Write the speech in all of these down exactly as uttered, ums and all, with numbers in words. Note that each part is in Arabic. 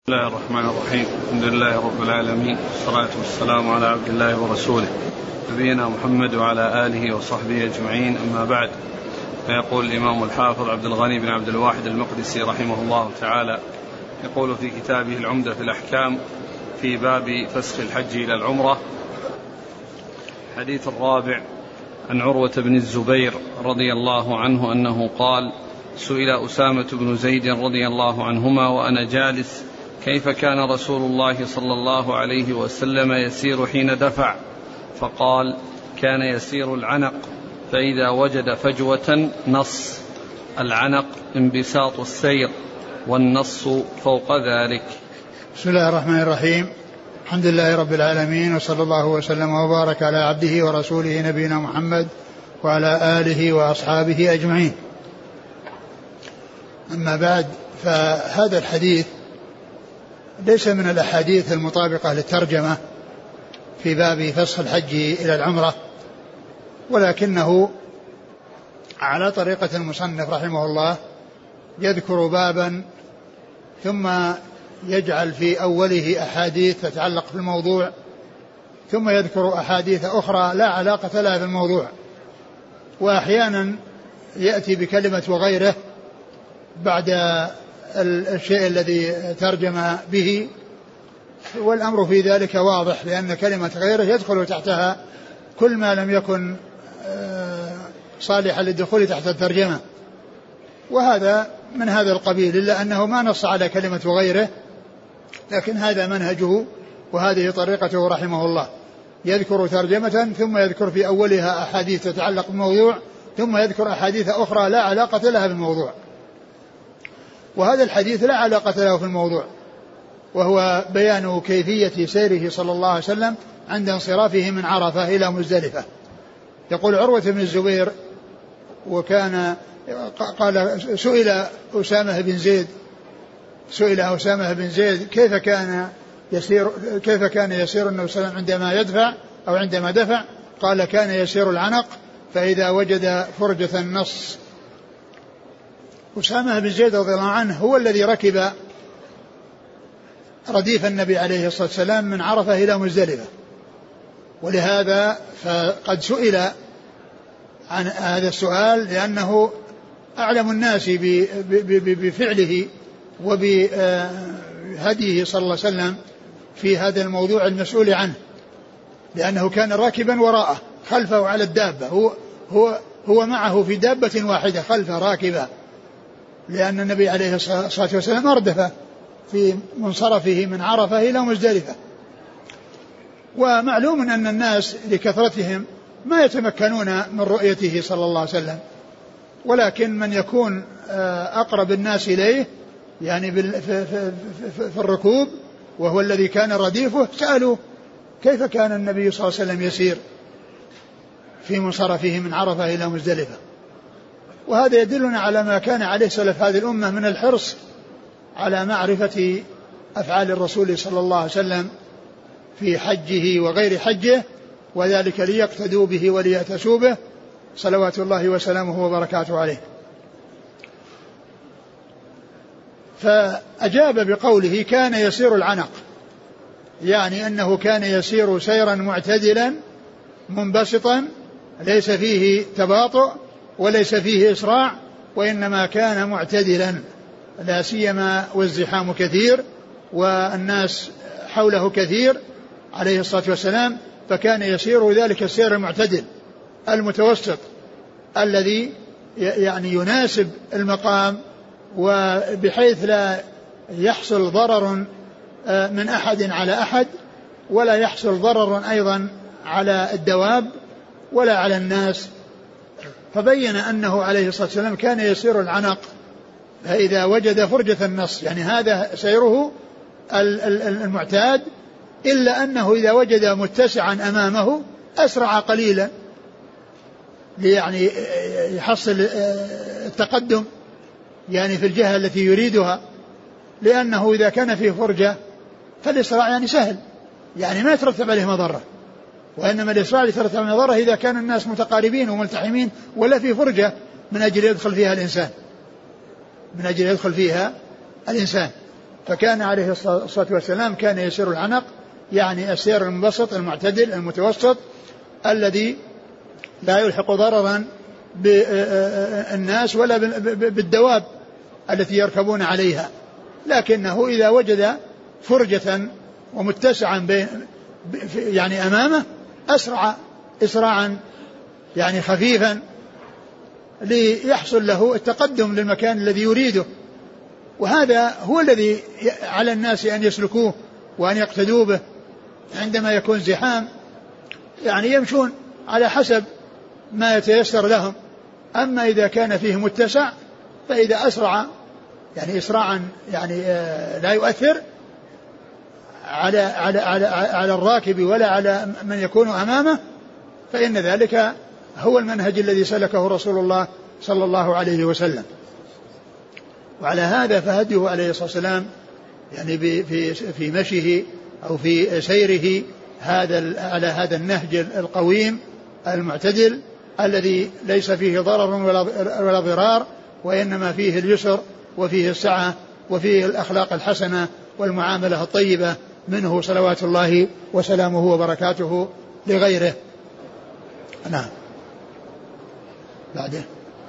بسم الله الرحمن الرحيم. الحمد لله رب العالمين، والصلاة والسلام على عبد الله ورسوله نبينا محمد وعلى آله وصحبه أجمعين، أما بعد. فيقول الإمام الحافظ عبد الغني بن عبد الواحد المقدسي رحمه الله تعالى، يقول في كتابه العمدة في الأحكام في باب فسخ الحج إلى العمرة: الحديث الرابع عن عروة بن الزبير رضي الله عنه أنه قال: سئل أسامة بن زيد رضي الله عنهما وأنا جالس: كيف كان رسول الله صلى الله عليه وسلم يسير حين دفع؟ فقال: كان يسير العنق، فإذا وجد فجوة نص. العنق انبساط السير، والنص فوق ذلك. بسم الله الرحمن الرحيم. الحمد لله رب العالمين، وصلى الله وسلم وبارك على عبده ورسوله نبينا محمد وعلى آله وأصحابه أجمعين. أما بعد، فهذا الحديث ليس من الأحاديث المطابقة للترجمة في باب فسخ الحج إلى العمرة، ولكنه على طريقة المصنف رحمه الله يذكر بابا ثم يجعل في أوله أحاديث تتعلق في الموضوع، ثم يذكر أحاديث أخرى لا علاقة لها في الموضوع، وأحيانا يأتي بكلمة وغيره بعد الشيء الذي ترجم به، والأمر في ذلك واضح، لأن كلمة غيره يدخل تحتها كل ما لم يكن صالحا للدخول تحت الترجمة، وهذا من هذا القبيل، إلا أنه ما نص على كلمة وغيره، لكن هذا منهجه وهذه طريقته رحمه الله، يذكر ترجمة ثم يذكر في أولها أحاديث تتعلق بالموضوع، ثم يذكر أحاديث أخرى لا علاقة لها بالموضوع. وهذا الحديث لا علاقة له في الموضوع، وهو بيان كيفية سيره صلى الله عليه وسلم عند انصرافه من عرفة إلى مزدلفة. يقول عروة بن الزبير: وكان قال سئل أسامة بن زيد سئل أسامة بن زيد كيف كان يسير كيف كان يسير النبي صلى الله عليه وسلم عندما يدفع أو عندما دفع؟ قال: كان يسير العنق، فإذا وجد فرجة النص. أسامة بن زيد رضي الله عنه هو الذي ركب رديف النبي عليه الصلاة والسلام من عرفة إلى مزدلفة، ولهذا فقد سئل عن هذا السؤال لأنه أعلم الناس بفعله وبهديه صلى الله عليه وسلم في هذا الموضوع المسؤول عنه، لأنه كان راكبا وراءه خلفه على الدابة، هو, هو, هو معه في دابة واحدة خلفه راكبا، لأن النبي عليه الصلاة والسلام أردف في منصرفه من عرفة إلى مزدلفة. ومعلوم أن الناس لكثرتهم ما يتمكنون من رؤيته صلى الله عليه وسلم، ولكن من يكون أقرب الناس إليه يعني في الركوب وهو الذي كان رديفه سألوا كيف كان النبي صلى الله عليه وسلم يسير في منصرفه من عرفة إلى مزدلفة. وهذا يدلنا على ما كان عليه سلف هذه الأمة من الحرص على معرفة أفعال الرسول صلى الله عليه وسلم في حجه وغير حجه، وذلك ليقتدوا به وليأتسوا به صلوات الله وسلامه وبركاته عليه. فأجاب بقوله: كان يسير العنق، يعني أنه كان يسير سيرا معتدلا منبسطا ليس فيه تباطؤ وليس فيه إسراع، وإنما كان معتدلا، لا سيما والزحام كثير والناس حوله كثير عليه الصلاة والسلام، فكان يسير ذلك السير المعتدل المتوسط الذي يعني يناسب المقام، وبحيث لا يحصل ضرر من أحد على أحد، ولا يحصل ضرر أيضا على الدواب ولا على الناس. فبين أنه عليه الصلاة والسلام كان يسير العنق، فإذا وجد فرجة النص، يعني هذا سيره المعتاد، إلا أنه إذا وجد متسعا أمامه أسرع قليلا يعني يحصل التقدم يعني في الجهة التي يريدها، لأنه إذا كان فيه فرجة فالإسراع يعني سهل، يعني ما يترتب عليه مضرة، وإنما الإسراع يترتب عليه مضرة إذا كان الناس متقاربين وملتحمين ولا في فرجة من أجل يدخل فيها الإنسان من أجل يدخل فيها الإنسان فكان عليه الصلاة والسلام كان يسير العنق، يعني السير المنبسط المعتدل المتوسط الذي لا يلحق ضررا بالناس ولا بالدواب التي يركبون عليها، لكنه إذا وجد فرجة ومتسعا يعني أمامه أسرع إسراعا يعني خفيفا ليحصل له التقدم للمكان الذي يريده. وهذا هو الذي على الناس أن يسلكوه وأن يقتدوا به عندما يكون زحام، يعني يمشون على حسب ما يتيسر لهم. أما إذا كان فيه متسع فإذا أسرع يعني إسراعا يعني لا يؤثر على على على على الراكب ولا على من يكون أمامه، فإن ذلك هو المنهج الذي سلكه رسول الله صلى الله عليه وسلم. وعلى هذا فهديه عليه الصلاة والسلام يعني في في مشيه أو في سيره هذا على هذا النهج القويم المعتدل الذي ليس فيه ضرر ولا ضرار، وإنما فيه اليسر وفيه السعة وفيه الأخلاق الحسنة والمعاملة الطيبة منه صلوات الله وسلامه وبركاته لغيره. نعم. بعده.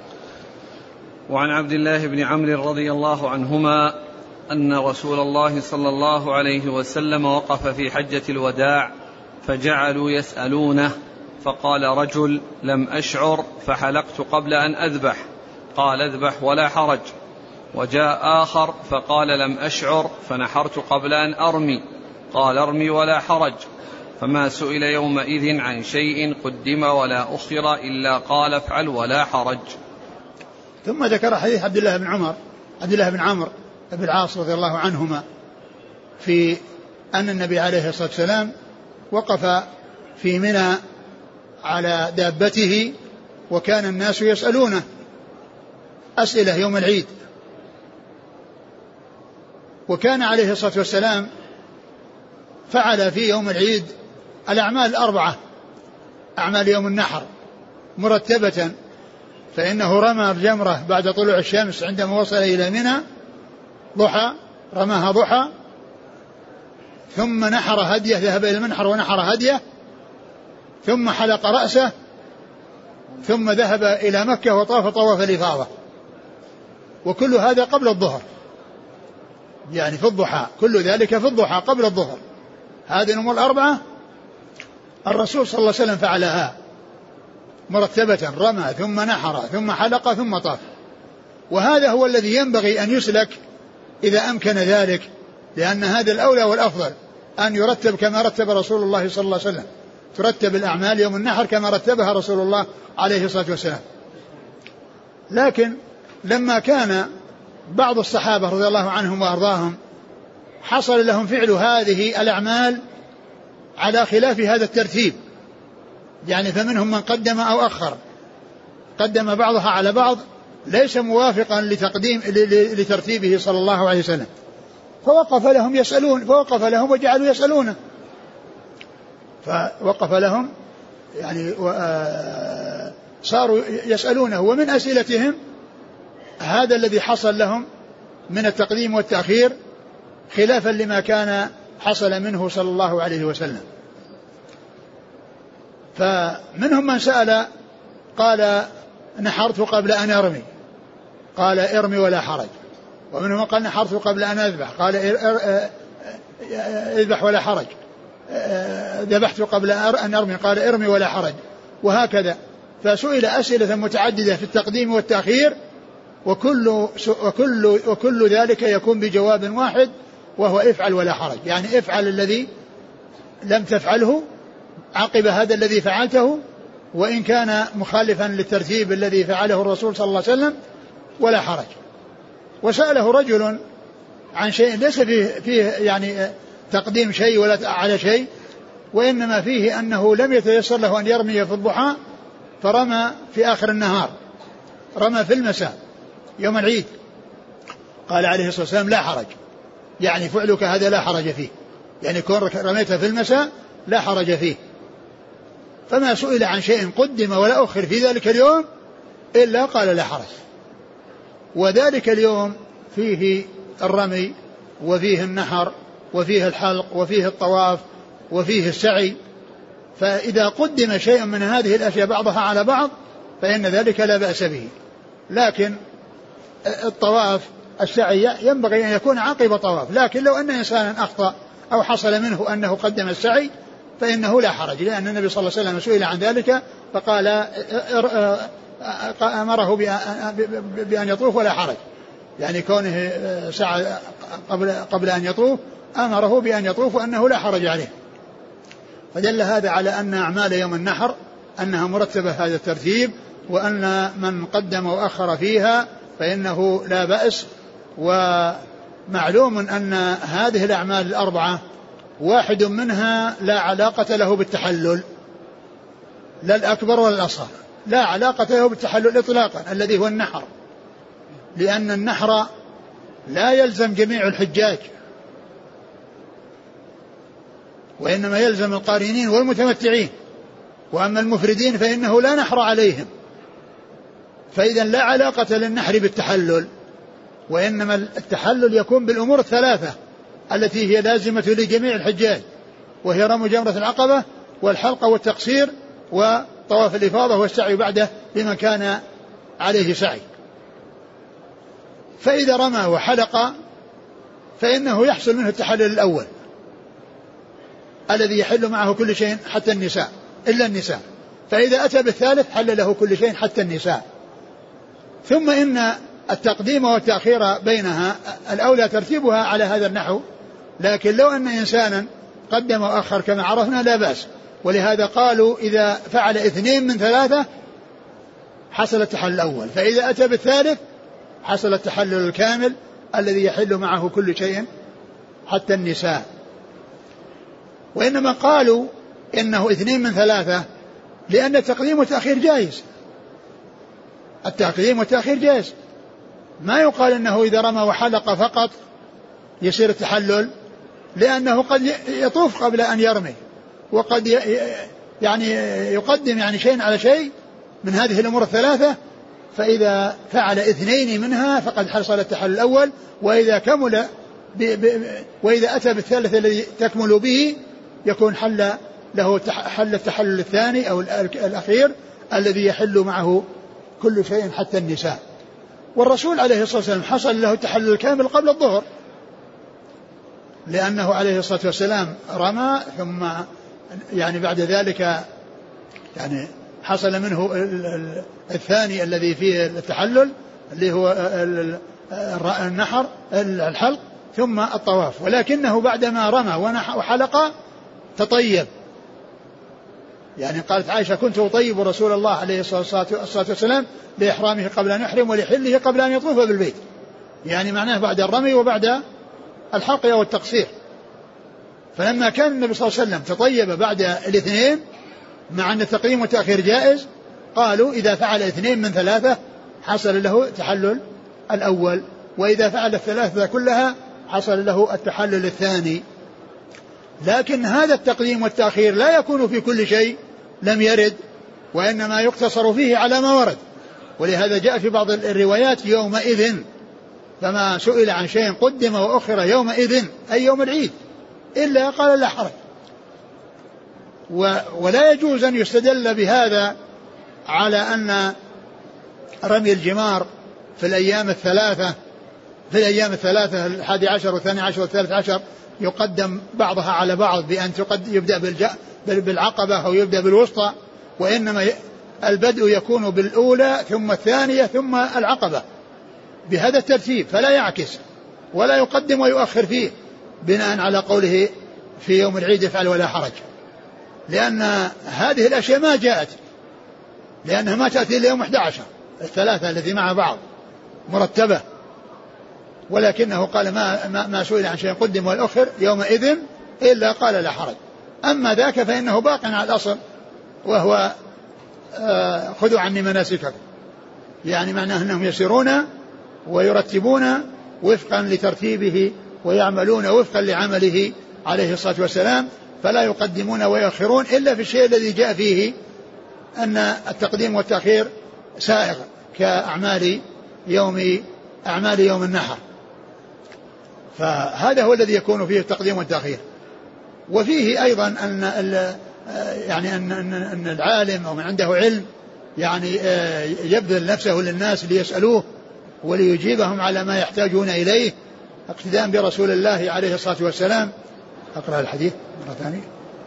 وعن عبد الله بن عمرو رضي الله عنهما أن رسول الله صلى الله عليه وسلم وقف في حجة الوداع فجعلوا يسألونه، فقال رجل: لم أشعر فحلقت قبل أن أذبح، قال: اذبح ولا حرج. وجاء آخر فقال: لم أشعر فنحرت قبل أن أرمي، قال: ارمي ولا حرج. فما سئل يومئذ عن شيء قدم ولا أخر إلا قال: افعل ولا حرج. ثم ذكر حديث عبد الله بن عمر عبد الله بن عمرو بن العاص رضي الله عنهما في أن النبي عليه الصلاة والسلام وقف في منى على دابته وكان الناس يسألونه أسئلة يوم العيد، وكان عليه الصلاة والسلام فعل في يوم العيد الأعمال الأربعة، أعمال يوم النحر مرتبة، فإنه رمى الجمرة بعد طلوع الشمس عندما وصل إلى منى ضحى، رماها ضحى، ثم نحر هديه، ذهب إلى المنحر ونحر هديه، ثم حلق رأسه، ثم ذهب إلى مكة وطاف طواف الإفاضة، وكل هذا قبل الظهر، يعني في الضحى، كل ذلك في الضحى قبل الظهر. هذه الأمور الأربعة الرسول صلى الله عليه وسلم فعلها مرتبة، رمى ثم نحر ثم حلق ثم طاف. وهذا هو الذي ينبغي أن يسلك إذا أمكن ذلك، لأن هذا الأولى والأفضل أن يرتب كما رتب رسول الله صلى الله عليه وسلم، ترتب الأعمال يوم النحر كما رتبها رسول الله عليه الصلاة والسلام. لكن لما كان بعض الصحابة رضي الله عنهم وأرضاهم حصل لهم فعل هذه الأعمال على خلاف هذا الترتيب، يعني فمنهم من قدم أو أخر، قدم بعضها على بعض ليس موافقا لتقديم لترتيبه صلى الله عليه وسلم، فوقف لهم يسألون فوقف لهم وجعلوا يسألونه، فوقف لهم يعني صاروا يسألونه، ومن أسئلتهم هذا الذي حصل لهم من التقديم والتأخير خلافا لما كان حصل منه صلى الله عليه وسلم. فمنهم من سأل قال: نحرت قبل أن أرمي، قال: ارمي ولا حرج. ومنهم من قال: نحرت قبل أن أذبح، قال: اذبح ولا حرج. ذبحت قبل أن أرمي، قال: ارمي ولا حرج. وهكذا. فسئل أسئلة متعددة في التقديم والتأخير، وكل, وكل, وكل ذلك يكون بجواب واحد، وهو افعل ولا حرج، يعني افعل الذي لم تفعله عقب هذا الذي فعلته، وإن كان مخالفا للترتيب الذي فعله الرسول صلى الله عليه وسلم، ولا حرج. وسأله رجل عن شيء ليس فيه, فيه يعني تقديم شيء ولا على شيء، وإنما فيه أنه لم يتيسر له أن يرمي في الضحى فرمى في آخر النهار، رمى في المساء يوم العيد، قال عليه الصلاة والسلام: لا حرج، يعني فعلك هذا لا حرج فيه، يعني كون رميته في المساء لا حرج فيه. فما سئل عن شيء قدم ولا أخر في ذلك اليوم إلا قال لا حرج. وذلك اليوم فيه الرمي وفيه النحر وفيه الحلق وفيه الطواف وفيه السعي، فإذا قدم شيء من هذه الأشياء بعضها على بعض فإن ذلك لا بأس به. لكن الطواف السعي ينبغي أن يكون عقب طواف، لكن لو أن إنسانا أخطأ أو حصل منه أنه قدم السعي فإنه لا حرج، لأن النبي صلى الله عليه وسلم سئل عن ذلك فقال أمره بأن يطوف ولا حرج، يعني كونه سعى قبل, قبل أن يطوف أمره بأن يطوف وأنه لا حرج عليه. فدل هذا على أن أعمال يوم النحر أنها مرتبة هذا الترتيب، وأن من قدم وأخر فيها فإنه لا بأس. ومعلوم أن هذه الأعمال الأربعة واحد منها لا علاقة له بالتحلل، لا الأكبر ولا الأصغر، لا علاقة له بالتحلل إطلاقا الذي هو النحر، لأن النحر لا يلزم جميع الحجاج وإنما يلزم القارنين والمتمتعين، وأما المفردين فإنه لا نحر عليهم، فإذا لا علاقة للنحر بالتحلل، وإنما التحلل يكون بالأمور الثلاثة التي هي لازمة لجميع الحجاج، وهي رمي جمرة العقبة والحلقة والتقصير وطواف الإفاضة والسعي بعده لمن كان عليه سعي. فإذا رمى وحلق فإنه يحصل منه التحلل الأول الذي يحل معه كل شيء حتى النساء إلا النساء، فإذا أتى بالثالث حل له كل شيء حتى النساء. ثم إن التقديم والتأخير بينها الأولى ترتيبها على هذا النحو، لكن لو أن إنسانا قدم وأخر كما عرفنا لا بأس، ولهذا قالوا إذا فعل اثنين من ثلاثة حصل التحلل الأول، فإذا أتى بالثالث حصل التحلل الكامل الذي يحل معه كل شيء حتى النساء. وإنما قالوا إنه اثنين من ثلاثة لأن التقديم والتأخير جائز، التقديم والتأخير جائز، ما يقال إنه إذا رمى وحلق فقط يصير التحلل، لأنه قد يطوف قبل أن يرمي، وقد يعني يقدم يعني شيء على شيء من هذه الأمور الثلاثة، فإذا فعل اثنين منها فقد حصل التحلل الأول، وإذا كمل ب ب وإذا أتى بالثالث الذي تكمل به يكون حل له حل التحلل الثاني أو الأخير الذي يحل معه كل شيء حتى النساء. والرسول عليه الصلاة والسلام حصل له التحلل الكامل قبل الظهر، لأنه عليه الصلاة والسلام رمى ثم يعني بعد ذلك يعني حصل منه الثاني الذي فيه التحلل اللي هو النحر الحلق ثم الطواف، ولكنه بعدما رمى وحلق تطيب، يعني قالت عائشة كنت أطيب رسول الله عليه الصلاة والسلام لإحرامه قبل أن يحرم ولحله قبل أن يطوف بالبيت، يعني معناه بعد الرمي وبعد الحلق والتقصير. فلما كان النبي صلى الله عليه وسلم تطيب بعد الاثنين مع أن التقديم والتأخير جائز، قالوا إذا فعل اثنين من ثلاثة حصل له تحلل الأول، وإذا فعل الثلاثة كلها حصل له التحلل الثاني. لكن هذا التقديم والتأخير لا يكون في كل شيء لم يرد، وإنما يقتصر فيه على ما ورد، ولهذا جاء في بعض الروايات يومئذ، فما سئل عن شيء قدم وأخر يومئذ أي يوم العيد إلا قال لا حرج. ولا يجوز أن يستدل بهذا على أن رمي الجمار في الأيام الثلاثة في الأيام الثلاثة الحادي عشر والثاني عشر والثالث عشر يقدم بعضها على بعض بأن يبدأ بالعقبة أو يبدأ بالوسطى، وإنما البدء يكون بالأولى ثم الثانية ثم العقبة بهذا الترتيب، فلا يعكس ولا يقدم ويؤخر فيه بناء على قوله في يوم العيد يفعل ولا حرج، لأن هذه الأشياء ما جاءت، لأنها ما تأتي إلا يوم أحد عشر الثلاثة التي مع بعض مرتبة، ولكنه قال ما, ما, ما سئل عن شيء قدم والأخر يومئذ إلا قال لا حرج. أما ذاك فإنه باق على الأصل، وهو آه خذوا عني مناسككم، يعني معناه أنهم يسيرون ويرتبون وفقا لترتيبه ويعملون وفقا لعمله عليه الصلاة والسلام، فلا يقدمون ويؤخرون إلا في الشيء الذي جاء فيه أن التقديم والتأخير سائغ كأعمال يوم أعمال يوم النحر. فهذا هو الذي يكون فيه التقديم والتأخير. وفيه أيضا أن يعني أن أن العالم أو من عنده علم يعني يبذل نفسه للناس ليسألوه وليجيبهم على ما يحتاجون إليه اقتداء برسول الله عليه الصلاة والسلام. أقرأ الحديث مرة ثانية.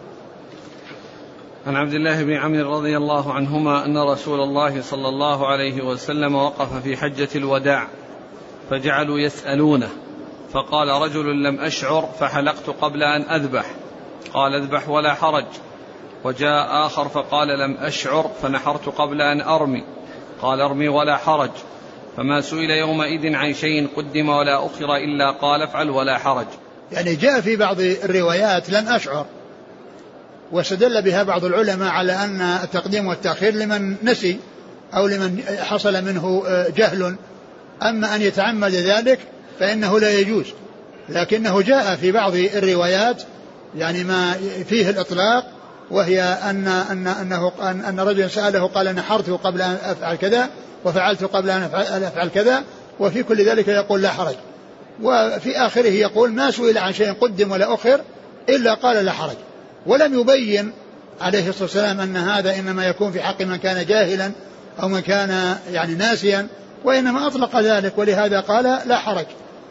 عن عبد الله بن عمرو رضي الله عنهما أن رسول الله صلى الله عليه وسلم وقف في حجة الوداع فجعلوا يسألونه فقال رجل لم أشعر فحلقت قبل أن أذبح قال اذبح ولا حرج. وجاء آخر فقال لم أشعر فنحرت قبل أن أرمي قال ارمي ولا حرج. فما سئل يومئذ عن شيء قدم ولا أخر إلا قال افعل ولا حرج. يعني جاء في بعض الروايات لم أشعر، واستدل بها بعض العلماء على أن التقديم والتأخير لمن نسي أو لمن حصل منه جهل، أما أن يتعمد ذلك فإنه لا يجوز. لكنه جاء في بعض الروايات يعني ما فيه الإطلاق، وهي أن أن أنه أن, أن رجل سأله قال نحرت قبل أن أفعل كذا وفعلت قبل أن أفعل كذا، وفي كل ذلك يقول لا حرج. وفي آخره يقول ما سئل عن شيء قدم ولا أخر إلا قال لا حرج. ولم يبين عليه الصلاة والسلام أن هذا إنما يكون في حق من كان جاهلا أو من كان يعني ناسيا، وإنما أطلق ذلك ولهذا قال لا حرج.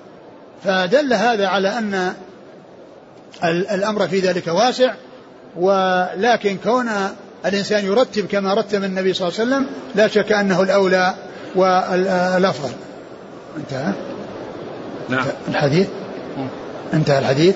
فدل هذا على أن الأمر في ذلك واسع، ولكن كون الإنسان يرتب كما رتب النبي صلى الله عليه وسلم لا شك أنه الأولى والأفضل. انتهى نعم الحديث. انتهى الحديث.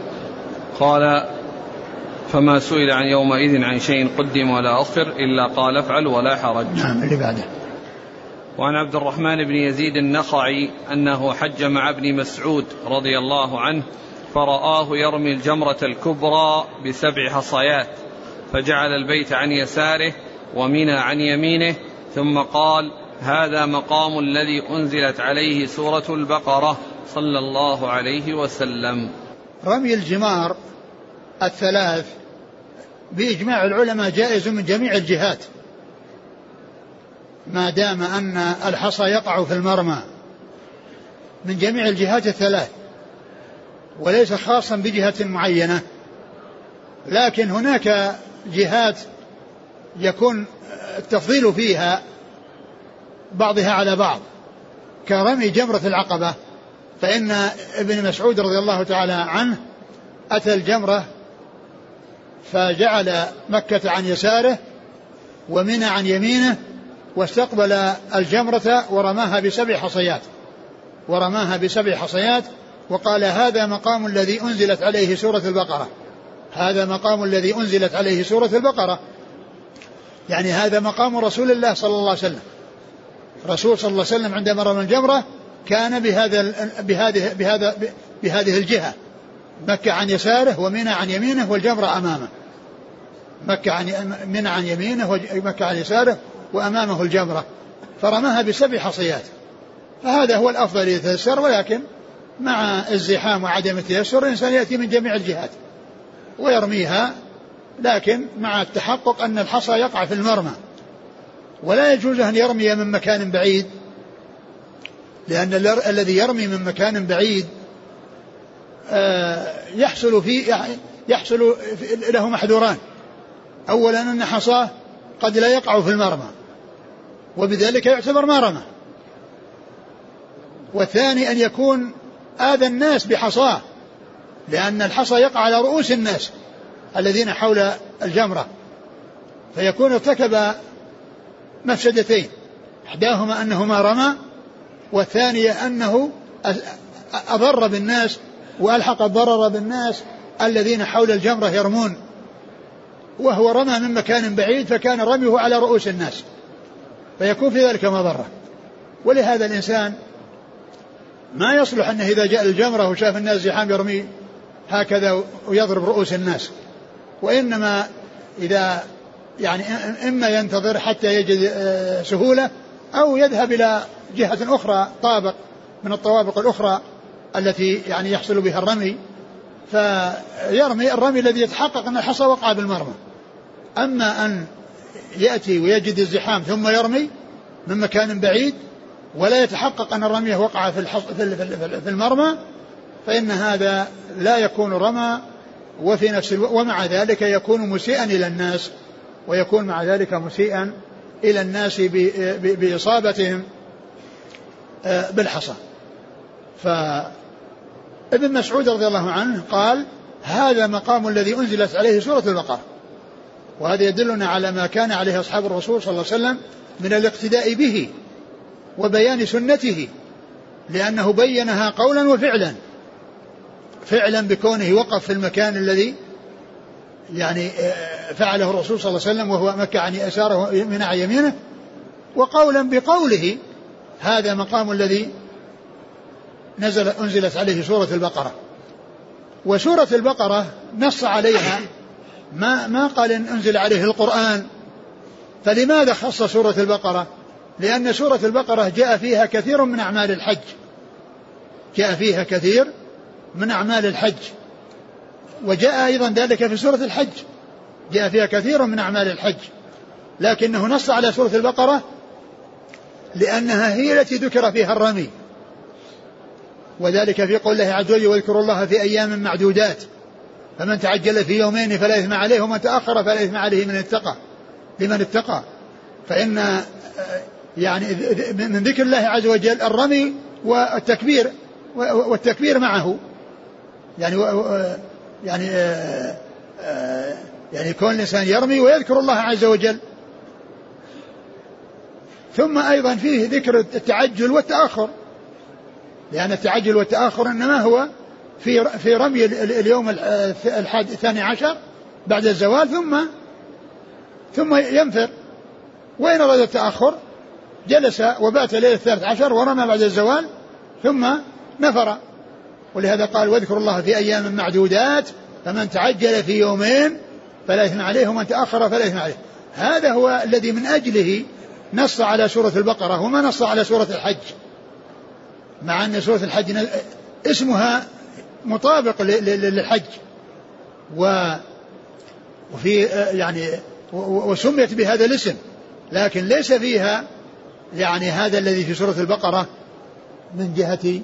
قال فما سئل عن يومئذ عن شيء قدم ولا أخر إلا قال افعل ولا حرج. نعم اللي بعده. وعن عبد الرحمن بن يزيد النخعي أنه حج مع ابن مسعود رضي الله عنه فرآه يرمي الجمرة الكبرى بسبع حصيات فجعل البيت عن يساره ومنى عن يمينه ثم قال هذا مقام الذي أنزلت عليه سورة البقرة صلى الله عليه وسلم. رمي الجمار الثلاث بإجماع العلماء جائز من جميع الجهات ما دام أن الحصى يقع في المرمى من جميع الجهات الثلاث، وليس خاصا بجهة معينة. لكن هناك جهات يكون التفضيل فيها بعضها على بعض كرمي جمرة العقبة، فإن ابن مسعود رضي الله تعالى عنه أتى الجمرة فجعل مكة عن يساره ومنى عن يمينه واستقبل الجمرة ورماها بسبع حصيات ورماها بسبع حصيات وقال هذا مقام الذي أنزلت عليه سورة البقرة هذا مقام الذي أنزلت عليه سورة البقرة يعني هذا مقام رسول الله صلى الله عليه وسلم. رسول صلى الله عليه وسلم عندما رمى الجمرة كان بهذا بهذه بهذا بهذه الجهة، مكة عن يساره ومنى عن يمينه والجمرة أمامه. مكة عن منى عن يمينه ومكة عن يساره وأمامه الجمرة، فرماها بسبع حصيات. فهذا هو الأفضل يتيسر، ولكن مع الزحام وعدم التيسر الإنسان يأتي من جميع الجهات ويرميها، لكن مع التحقق أن الحصى يقع في المرمى، ولا يجوز أن يرمي من مكان بعيد، لأن الذي يرمي من مكان بعيد يحصل فيه يحصل له محذوران. أولا أن حصاه قد لا يقع في المرمى وبذلك يعتبر ما رمى، والثاني أن يكون آذى الناس بحصاه، لأن الحصى يقع على رؤوس الناس الذين حول الجمرة، فيكون ارتكب مفسدتين، إحداهما أنه ما رمى، والثانية أنه أضر بالناس وألحق الضرر بالناس الذين حول الجمرة يرمون، وهو رمى من مكان بعيد فكان رميه على رؤوس الناس فيكون في ذلك مضرة. ولهذا الإنسان ما يصلح أنه إذا جاء الجمرة وشاف الناس زحام يرمي هكذا ويضرب رؤوس الناس، وإنما إذا يعني إما ينتظر حتى يجد سهولة أو يذهب إلى جهة أخرى طابق من الطوابق الأخرى التي يعني يحصل بها الرمي، فيرمي الرمي الذي يتحقق أن الحصى وقع بالمرمى. أما أن يأتي ويجد الزحام ثم يرمي من مكان بعيد ولا يتحقق أن الرمي وقع في في المرمى، فإن هذا لا يكون رمى، وفي نفس الو... ومع ذلك يكون مسيئا إلى الناس، ويكون مع ذلك مسيئا إلى الناس ب... ب... بإصابتهم بالحصى. فابن مسعود رضي الله عنه قال هذا مقام الذي أنزلت عليه سورة البقرة، وهذا يدلنا على ما كان عليه أصحاب الرسول صلى الله عليه وسلم من الاقتداء به وبيان سنته، لأنه بينها قولا وفعلا، فعلا بكونه وقف في المكان الذي يعني فعله الرسول صلى الله عليه وسلم وهو مكة عن يساره من يمينه، وقولا بقوله هذا مقام الذي نزل أنزلت عليه سورة البقرة. وسورة البقرة نص عليها، ما ما قال إن أنزل عليه القرآن. فلماذا خص سورة البقرة؟ لأن سورة البقرة جاء فيها كثير من أعمال الحج، جاء فيها كثير من أعمال الحج، وجاء أيضا ذلك في سورة الحج، جاء فيها كثير من أعمال الحج، لكنه نص على سورة البقرة لأنها هي التي ذكر فيها الرمي، وذلك في قول الله عز وجل واذكروا الله في أيام معدودات فمن تعجل في يومين فلا إثم عليه ومن تأخر فلا إثم عليه من اتقى لمن اتقى. فإن يعني من ذكر الله عز وجل الرمي والتكبير والتكبير معه، يعني يعني يعني كون الإنسان يرمي ويذكر الله عز وجل. ثم أيضا فيه ذكر التعجل والتأخر، لأن التعجل والتأخر إنما هو في في رمي اليوم الثاني عشر بعد الزوال ثم ثم ينفر. وإن أراد التأخر جلس وبات ليلة الثالث عشر ورمى بعد الزوال ثم نفر. ولهذا قال واذكروا الله في أيام معدودات فمن تعجل في يومين فلا إثم عليه ومن تأخر فلا إثم عليه. هذا هو الذي من أجله نص على سورة البقرة وما نص على سورة الحج، مع أن سورة الحج اسمها مطابق للحج وفي يعني وسميت بهذا الاسم، لكن ليس فيها يعني هذا الذي في سورة البقرة من جهة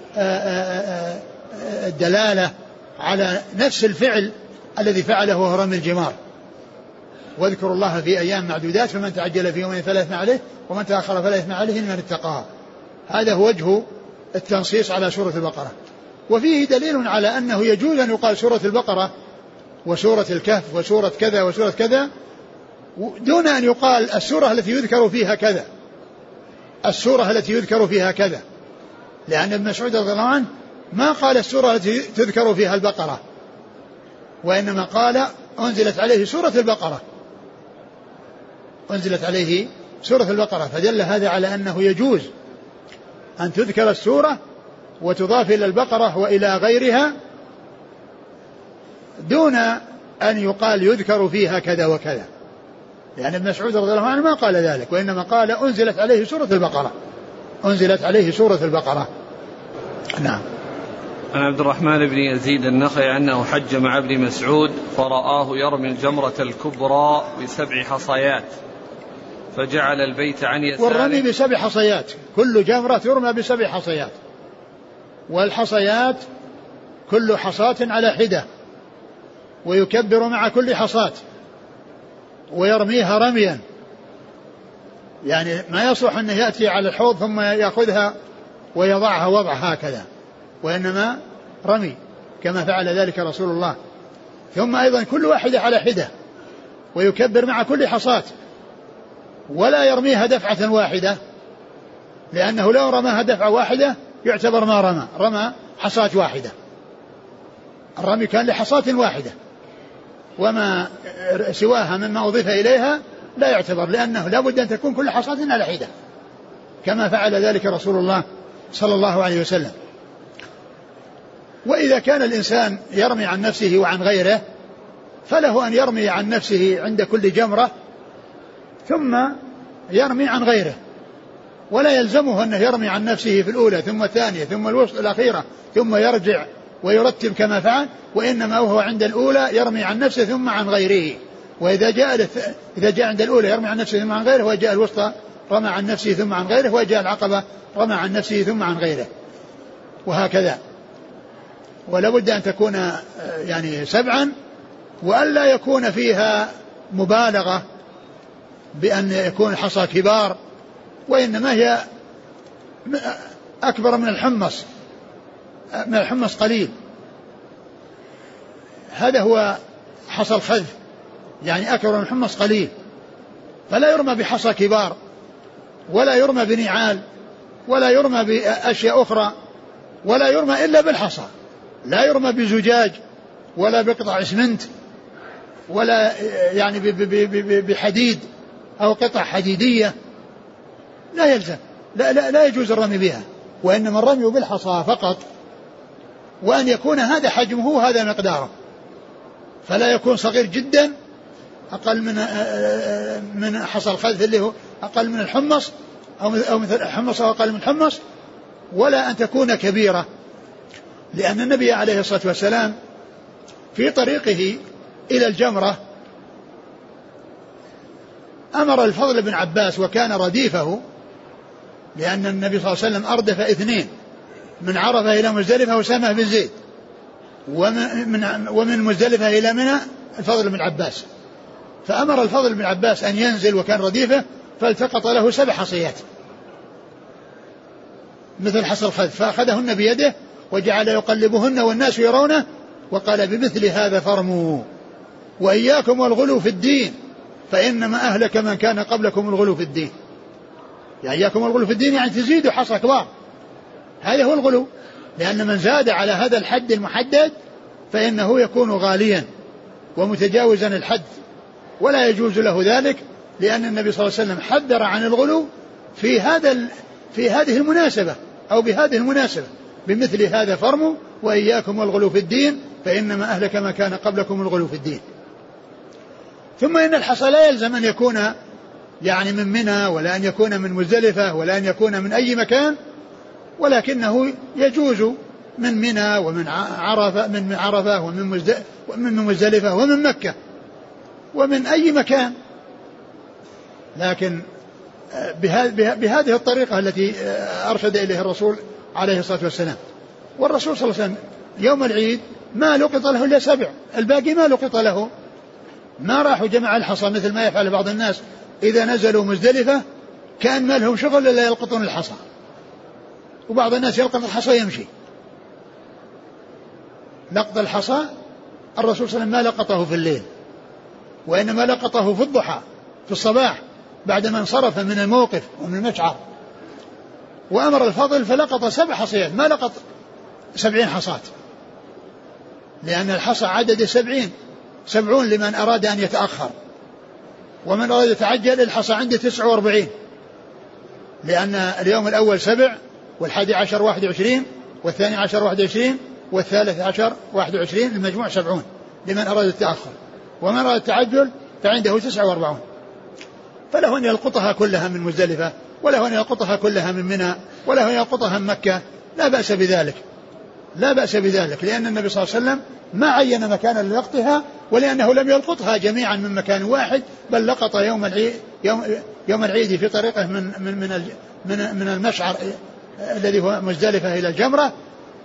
الدلالة على نفس الفعل الذي فعله وهو رمي الجمار. واذكروا الله في أيام معدودات فمن تعجل في يومين فلا إثم عليه ومن تأخر فلا إثم عليه لمن اتقى. هذا هو وجه التنصيص على سورة البقرة. وفيه دليل على أنه يجوز أن يقال سورة البقرة وسورة الكهف وسورة كذا وسورة كذا دون أن يقال السورة التي يذكر فيها كذا، السورة التي يذكر فيها كذا، لأن ابن مسعود رضي الله عنه ما قال السورة التي تذكر فيها البقرة، وإنما قال أنزلت عليه سورة البقرة، أنزلت عليه سورة البقرة. فدل هذا على أنه يجوز أن تذكر السورة وتضاف إلى البقرة وإلى غيرها دون أن يقال يذكر فيها كذا وكذا، لأن ابن مسعود رضي الله عنه ما قال ذلك، وإنما قال أنزلت عليه سورة البقرة، أنزلت عليه سورة البقرة. نعم. عن عبد الرحمن بن يزيد النخعي أنه حج مع ابن مسعود فرآه يرمي الجمرة الكبرى بسبع حصيات فجعل البيت عن يساره. والرمي بسبع حصيات، كل جمرة ترمى بسبع حصيات، والحصيات كل حصاة على حدة، ويكبر مع كل حصاة ويرميها رميا، يعني ما يصلح أنه يأتي على الحوض ثم يأخذها ويضعها وضع هكذا، وإنما رمي كما فعل ذلك رسول الله. ثم أيضا كل واحدة على حدة، ويكبر مع كل حصاة، ولا يرميها دفعة واحدة، لأنه لو رماها دفعة واحدة يعتبر ما رمى، رمى حصاة واحدة. الرمي كان لحصاة واحدة، وما سواها مما أضيف إليها لا يعتبر، لأنه لا بد أن تكون كل حصاة على حدة كما فعل ذلك رسول الله صلى الله عليه وسلم. وإذا كان الإنسان يرمي عن نفسه وعن غيره فله أن يرمي عن نفسه عند كل جمرة ثم يرمي عن غيره، ولا يلزمه أنه يرمي عن نفسه في الأولى ثم الثانية ثم الوسط الأخيرة ثم يرجع ويرتب كما فعل، وإنما هو عند الأولى يرمي عن نفسه ثم عن غيره، وإذا جاء إذا جاء عند الأولى يرمي عن نفسه ثم عن غيره، وجاء الوسطى رمى عن نفسه ثم عن غيره، وجاء العقبة رمى عن نفسه ثم عن غيره، وهكذا. ولا بد أن تكون يعني سبعا، وألا يكون فيها مبالغة بأن يكون الحصى كبار، وإنما هي أكبر من الحمص من الحمص قليل. هذا هو حصى الخذف، يعني أكبر من الحمص قليل. فلا يرمى بحصى كبار، ولا يرمى بنعال، ولا يرمى بأشياء أخرى، ولا يرمى إلا بالحصى. لا يرمى بزجاج ولا بقطع اسمنت ولا يعني بحديد أو قطع حديدية، لا يلزم، لا, لا, لا يجوز الرمي بها، وإنما الرمي بالحصى فقط، وأن يكون هذا حجمه هذا مقداره، فلا يكون صغير جدا أقل من من حصى الخذف اللي هو أقل من الحمص أو أو مثل الحمص أو أقل من الحمص، ولا أن تكون كبيرة، لأن النبي عليه الصلاة والسلام في طريقه إلى الجمرة أمر الفضل بن عباس وكان رديفه، لأن النبي صلى الله عليه وسلم أردف اثنين من عرفة إلى مزدلفة أسامة بن زيد، ومن ومن مزدلفة إلى منى الفضل بن عباس، فأمر الفضل بن عباس أن ينزل وكان رديفه، فالتقط له سبع حصيات مثل حصى الخذف، فأخذهن بيده وجعل يقلبهن والناس يرونه، وقال بمثل هذا فرموا، وإياكم والغلو في الدين فإنما أهلك من كان قبلكم الغلو في الدين. يعني إياكم والغلو في الدين يعني تزيدوا حصى كبار، هذا هو الغلو، لأن من زاد على هذا الحد المحدد فإنه يكون غاليا ومتجاوزا الحد، ولا يجوز له ذلك، لأن النبي صلى الله عليه وسلم حذر عن الغلو في هذا في هذه المناسبة أو بهذه المناسبة، بمثل هذا فرموا وإياكم والغلو في الدين فإنما أهلك ما كان قبلكم الغلو في الدين. ثم إن الحصى لا يلزم أن يكون يعني من منى، ولا أن يكون من مزدلفة، ولا أن يكون من أي مكان، ولكنه يجوز من منى ومن عرفة من عرفة ومن مزدلفة ومن مكة ومن أي مكان، لكن بهذه الطريقة التي أرشد إليه الرسول عليه الصلاة والسلام. والرسول صلى الله عليه وسلم يوم العيد ما لقط له إلا سبع، الباقي ما لقط له، ما راحوا جمع الحصى مثل ما يفعل بعض الناس إذا نزلوا مزدلفة كأن ما لهم شغل إلا يلقطون الحصى، وبعض الناس يلقط الحصى يمشي. لقط الحصى الرسول صلى الله عليه وسلم ما لقطه في الليل، وإنما لقطه في الضحى في الصباح بعدما انصرف من الموقف ومن المشعر، وأمر الفضل فلقط سبع حصيات، ما لقط سبعين حصاة، لأن الحصى عدد سبعين، سبعون لمن أراد أن يتأخر، ومن أراد يتعجل الحصى عنده تسعة وأربعين، لأن اليوم الأول سبع، والحادي عشر واحد وعشرين، والثاني عشر واحد وعشرين، والثالث عشر واحد وعشرين، المجموع سبعون لمن أراد التأخر، ومن أراد التعجل فعنده تسعة وأربعون. فله أن يلقطها كلها من مزدلفة، وله أن يلقطها كلها من منى، وله أن يلقطها من مكة، لا بأس بذلك، لا بأس بذلك، لأن النبي صلى الله عليه وسلم ما عين مكانا للقطها، ولأنه لم يلقطها جميعا من مكان واحد، بل لقط يوم العيد يوم, يوم العيد في طريقه من من من من, من المشعر الذي هو مزدلفة إلى الجمرة،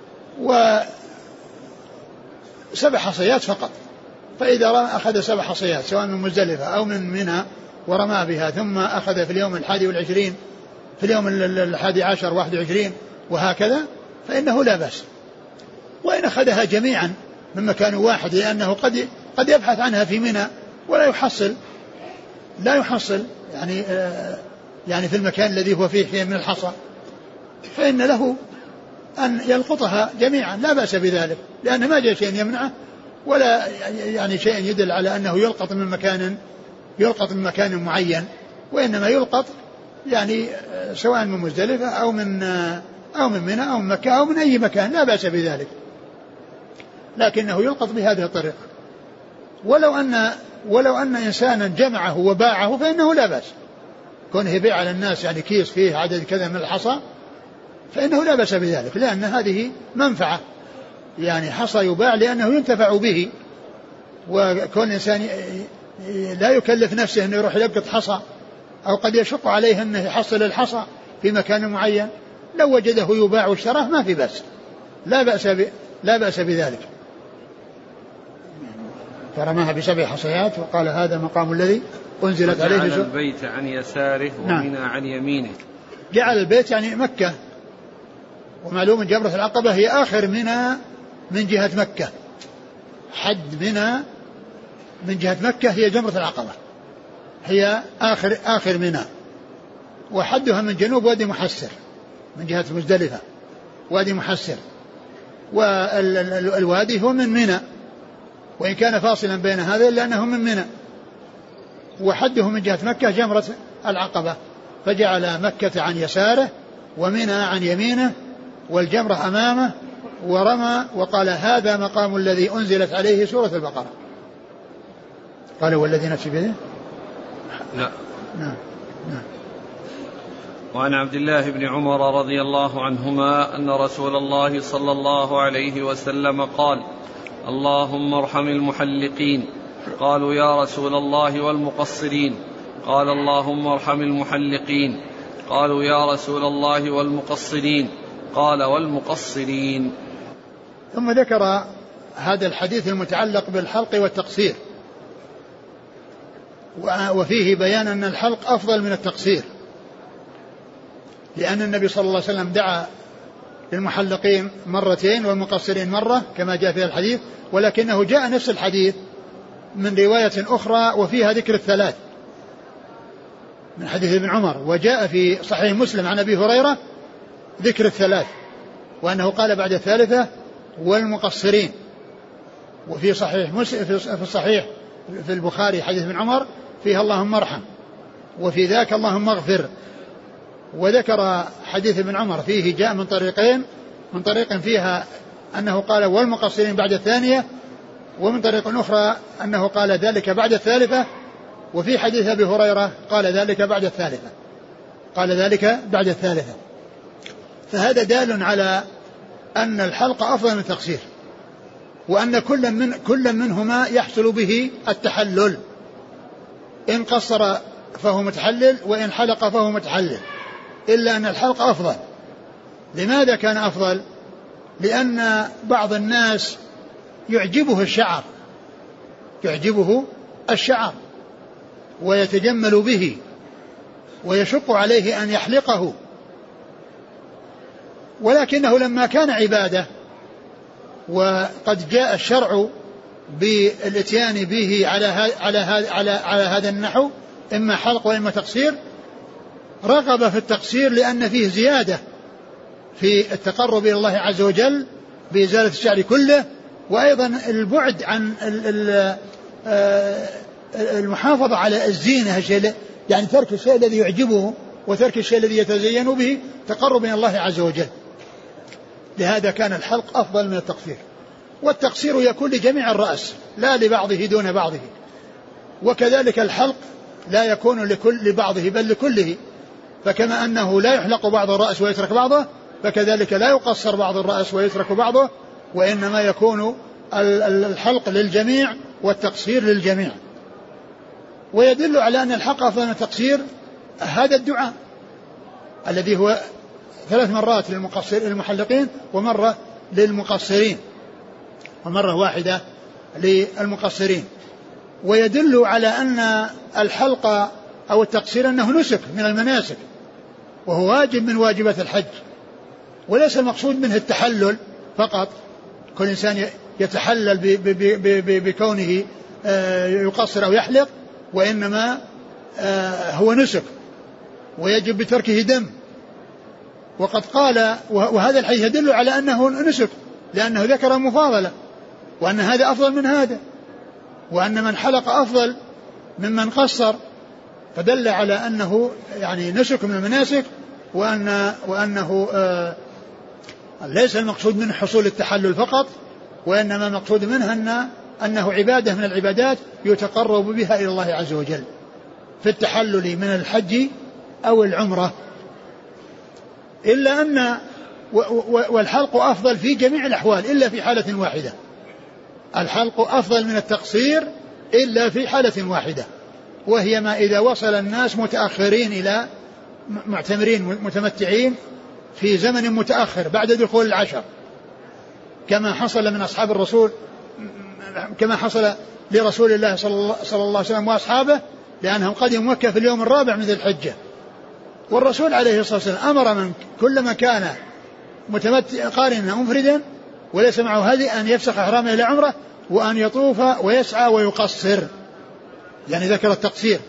وسبع حصيات فقط. فإذا أخذ سبع حصيات سواء من مزدلفة أو من منى ورمى بها، ثم أخذ في اليوم الحادي والعشرين في اليوم الحادي عشر واحد وعشرين وهكذا، فإنه لا بأس. وإن أخذها جميعا من مكان واحد، لأنه قد قد يبحث عنها في منى ولا يحصل لا يحصل يعني آه يعني في المكان الذي هو فيه شيء من الحصى، فإن له أن يلقطها جميعا، لا بأس بذلك، لأنه ما جاء شيء يمنعه ولا يعني شيء يدل على أنه يلقط من مكان يلقط من مكان معين، وإنما يلقط يعني سواء من مزدلفة أو من أو من منى أو من مكة أو من أي مكان، لا بأس بذلك، لكنه يلقط بهذه الطريقة. ولو أن ولو أن إنسانا جمعه وباعه فإنه لا بأس، كونه يبيع على الناس يعني كيس فيه عدد كذا من الحصى فإنه لا بأس بذلك، لأن هذه منفعة، يعني حصى يباع لأنه ينتفع به، وكون إنسان لا يكلف نفسه أنه يروح يلقط حصى، أو قد يشق عليه أنه يحصل الحصى في مكان معين، لو وجده يباع واشتراه ما في بأس، لا بأس ب... لا بأس بذلك. فرماها بسبع حصيات وقال هذا مقام الذي أنزلت عليه. جعل البيت عن يساره ومنى عن يمينه. جعل البيت يعني مكة، ومعلوم جمرة العقبة هي آخر منى من جهة مكة، حد منى من جهة مكة هي جمرة العقبة، هي آخر آخر منى، وحدها من جنوب وادي محسر من جهة مزدلفة، وادي محسر، والوادي هو من منى، وإن كان فاصلا بين هذا لأنه من منى، وحده من جهة مكة جمرة العقبة، فجعل مكة عن يساره ومنى عن يمينه والجمرة أمامه، ورمى وقال هذا مقام الذي أنزلت عليه سورة البقرة. قال والذي نفسي بيده. لا. نعم. نعم. وعن عبد الله بن عمر رضي الله عنهما أن رسول الله صلى الله عليه وسلم قال اللهم ارحم المحلقين. قالوا يا رسول الله والمقصرين؟ قال اللهم ارحم المحلقين. قالوا يا رسول الله والمقصرين؟ قال والمقصرين. ثم ذكر هذا الحديث المتعلق بالحلق والتقصير، وفيه بيان أن الحلق أفضل من التقصير، لأن النبي صلى الله عليه وسلم دعا للمحلقين مرتين والمقصرين مرة كما جاء في الحديث، ولكنه جاء نفس الحديث من رواية أخرى وفيها ذكر الثلاث من حديث ابن عمر، وجاء في صحيح مسلم عن أبي هريرة ذكر الثلاث، وأنه قال بعد الثالثة والمقصرين. وفي صحيح مسلم في الصحيح في البخاري حديث ابن عمر فيها اللهم ارحم، وفي ذاك اللهم اغفر. وذكر حديث ابن عمر فيه جاء من طريقين، من طريق فيها أنه قال والمقصرين بعد الثانية، ومن طريق أخرى أنه قال ذلك بعد الثالثة، وفي حديث أبي هريرة قال ذلك بعد الثالثة، قال ذلك بعد الثالثة. فهذا دال على أن الحلق أفضل من التقصير، وأن كل من كل منهما يحصل به التحلل، إن قصر فهو متحلل وإن حلق فهو متحلل، إلا أن الحلق أفضل. لماذا كان أفضل؟ لأن بعض الناس يعجبه الشعر، يعجبه الشعر ويتجمل به ويشق عليه أن يحلقه، ولكنه لما كان عبادة وقد جاء الشرع بالاتيان به على على على على هذا النحو، إما حلق وإما تقصير، رغب في التقصير لأن فيه زيادة في التقرب إلى الله عز وجل بإزالة الشعر كله، وأيضا البعد عن المحافظة على الزينة، يعني ترك الشيء الذي يعجبه وترك الشيء الذي يتزين به تقرب إلى الله عز وجل. لهذا كان الحلق أفضل من التقصير. والتقصير يكون لجميع الرأس لا لبعضه دون بعضه، وكذلك الحلق لا يكون لكل لبعضه بل لكله، فكما أنه لا يحلق بعض الرأس ويترك بعضه، فكذلك لا يقصر بعض الرأس ويترك بعضه، وإنما يكون الحلق للجميع والتقصير للجميع. ويدل على أن الحلق أفضل من التقصير هذا الدعاء الذي هو ثلاث مرات للمقصر للمحلقين ومرة للمقصرين ومرة واحدة للمقصرين. ويدل على أن الحلق أو التقصير أنه نسك من المناسك، وهو واجب من واجبات الحج، وليس المقصود منه التحلل فقط، كل إنسان يتحلل بكونه يقصر أو يحلق، وإنما هو نسك ويجب بتركه دم. وقد قال، وهذا الحديث يدل على أنه نسك لأنه ذكر مفاضلة، وأن هذا أفضل من هذا، وأن من حلق أفضل ممن قصر، فدل على أنه يعني نسك من المناسك، وأن وأنه آه ليس المقصود منه حصول التحلل فقط، وإنما المقصود منه أن أنه عبادة من العبادات يتقرب بها إلى الله عز وجل في التحلل من الحج أو العمرة. إلا أن والحلق أفضل في جميع الأحوال إلا في حالة واحدة، الحلق أفضل من التقصير إلا في حالة واحدة، وهي ما إذا وصل الناس متأخرين إلى معتمرين متمتعين في زمن متأخر بعد دخول العشر، كما حصل من أصحاب الرسول كما حصل لرسول الله صلى الله عليه وسلم وأصحابه، لأنهم قدموا مكة في اليوم الرابع من ذي الحجة. والرسول عليه الصلاة والسلام أمر من كلما كان متمتع قارنا مفردا وليس معه هدي أن يفسخ إحرامه إلى عمره وأن يطوف ويسعى ويقصر، يعني ذكر التقصير،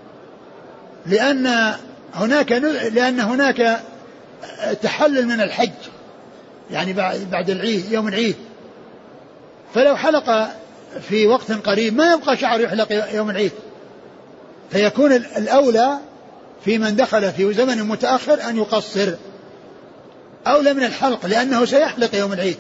لأن هناك لأن هناك تحلل من الحج يعني بعد العيد يوم العيد، فلو حلق في وقت قريب ما يبقى شعر يحلق يوم العيد، فيكون الأولى في من دخل في زمن متأخر أن يقصر أولى من الحلق، لأنه سيحلق يوم العيد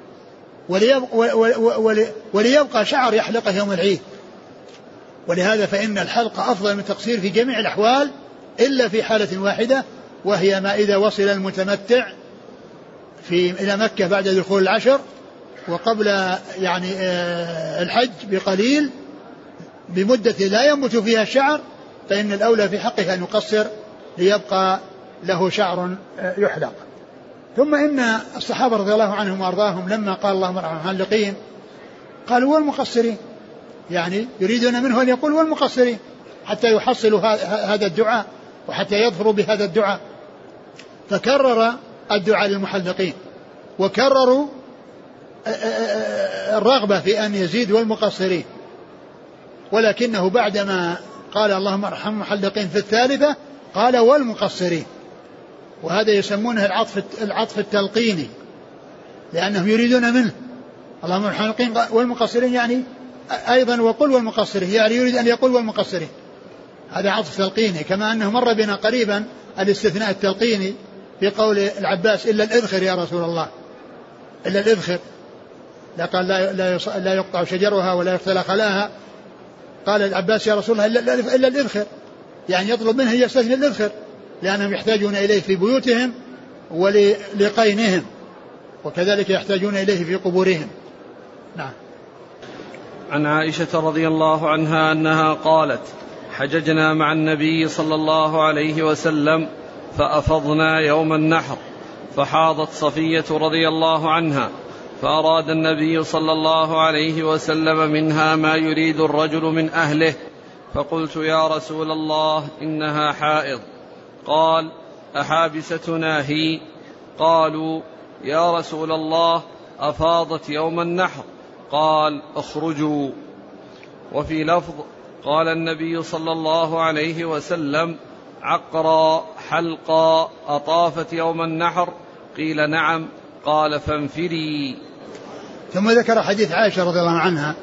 وليبقى, وليبقى شعر يحلقه يوم العيد. ولهذا فإن الحلق أفضل من التقصير في جميع الأحوال إلا في حالة واحدة، وهي ما إذا وصل المتمتع في إلى مكة بعد دخول العشر وقبل يعني الحج بقليل بمدة لا ينبت فيها الشعر، فإن الأولى في حقه أن يقصر ليبقى له شعر يحلق. ثم إن الصحابة رضي الله عنهم وأرضاهم لما قال اللهم ارحم المحلقين قالوا والمقصرين، يعني يريدون منه أن يقول والمقصرين حتى يحصلوا هذا الدعاء وحتى يظفروا بهذا الدعاء، فكرر الدعاء للمحلقين وكرروا الرغبة في أن يزيد والمقصرين، ولكنه بعدما قال اللهم ارحم المحلقين في الثالثة قال والمقصرين، وهذا يسمونه العطف العطف التلقيني، لأنهم يريدون منه اللهم ارحم المحلقين والمقصرين يعني أيضا وقل والمقصرين، يعني يريد أن يقول والمقصرين، هذا عطف تلقيني. كما أنه مر بنا قريبا الاستثناء التلقيني في قول العباس إلا الإذخر يا رسول الله، إلا الإذخر، لا قال لا, لا يقطع شجرها ولا يقتل خلاها، قال العباس يا رسول الله إلا الإذخر، يعني يطلب منه يستثني الإذخر لأنهم يحتاجون إليه في بيوتهم ولقينهم، وكذلك يحتاجون إليه في قبورهم. نعم. عن عائشة رضي الله عنها أنها قالت حججنا مع النبي صلى الله عليه وسلم فأفضنا يوم النحر، فحاضت صفية رضي الله عنها، فأراد النبي صلى الله عليه وسلم منها ما يريد الرجل من أهله، فقلت يا رسول الله إنها حائض. قال أحابستنا هي؟ قالوا يا رسول الله أفاضت يوم النحر. قال اخرجوا. وفي لفظ قال النبي صلى الله عليه وسلم عقرا حلقا أطافت يوم النحر؟ قيل نعم. قال فانفري. ثم ذكر حديث عائشة رضي الله عنها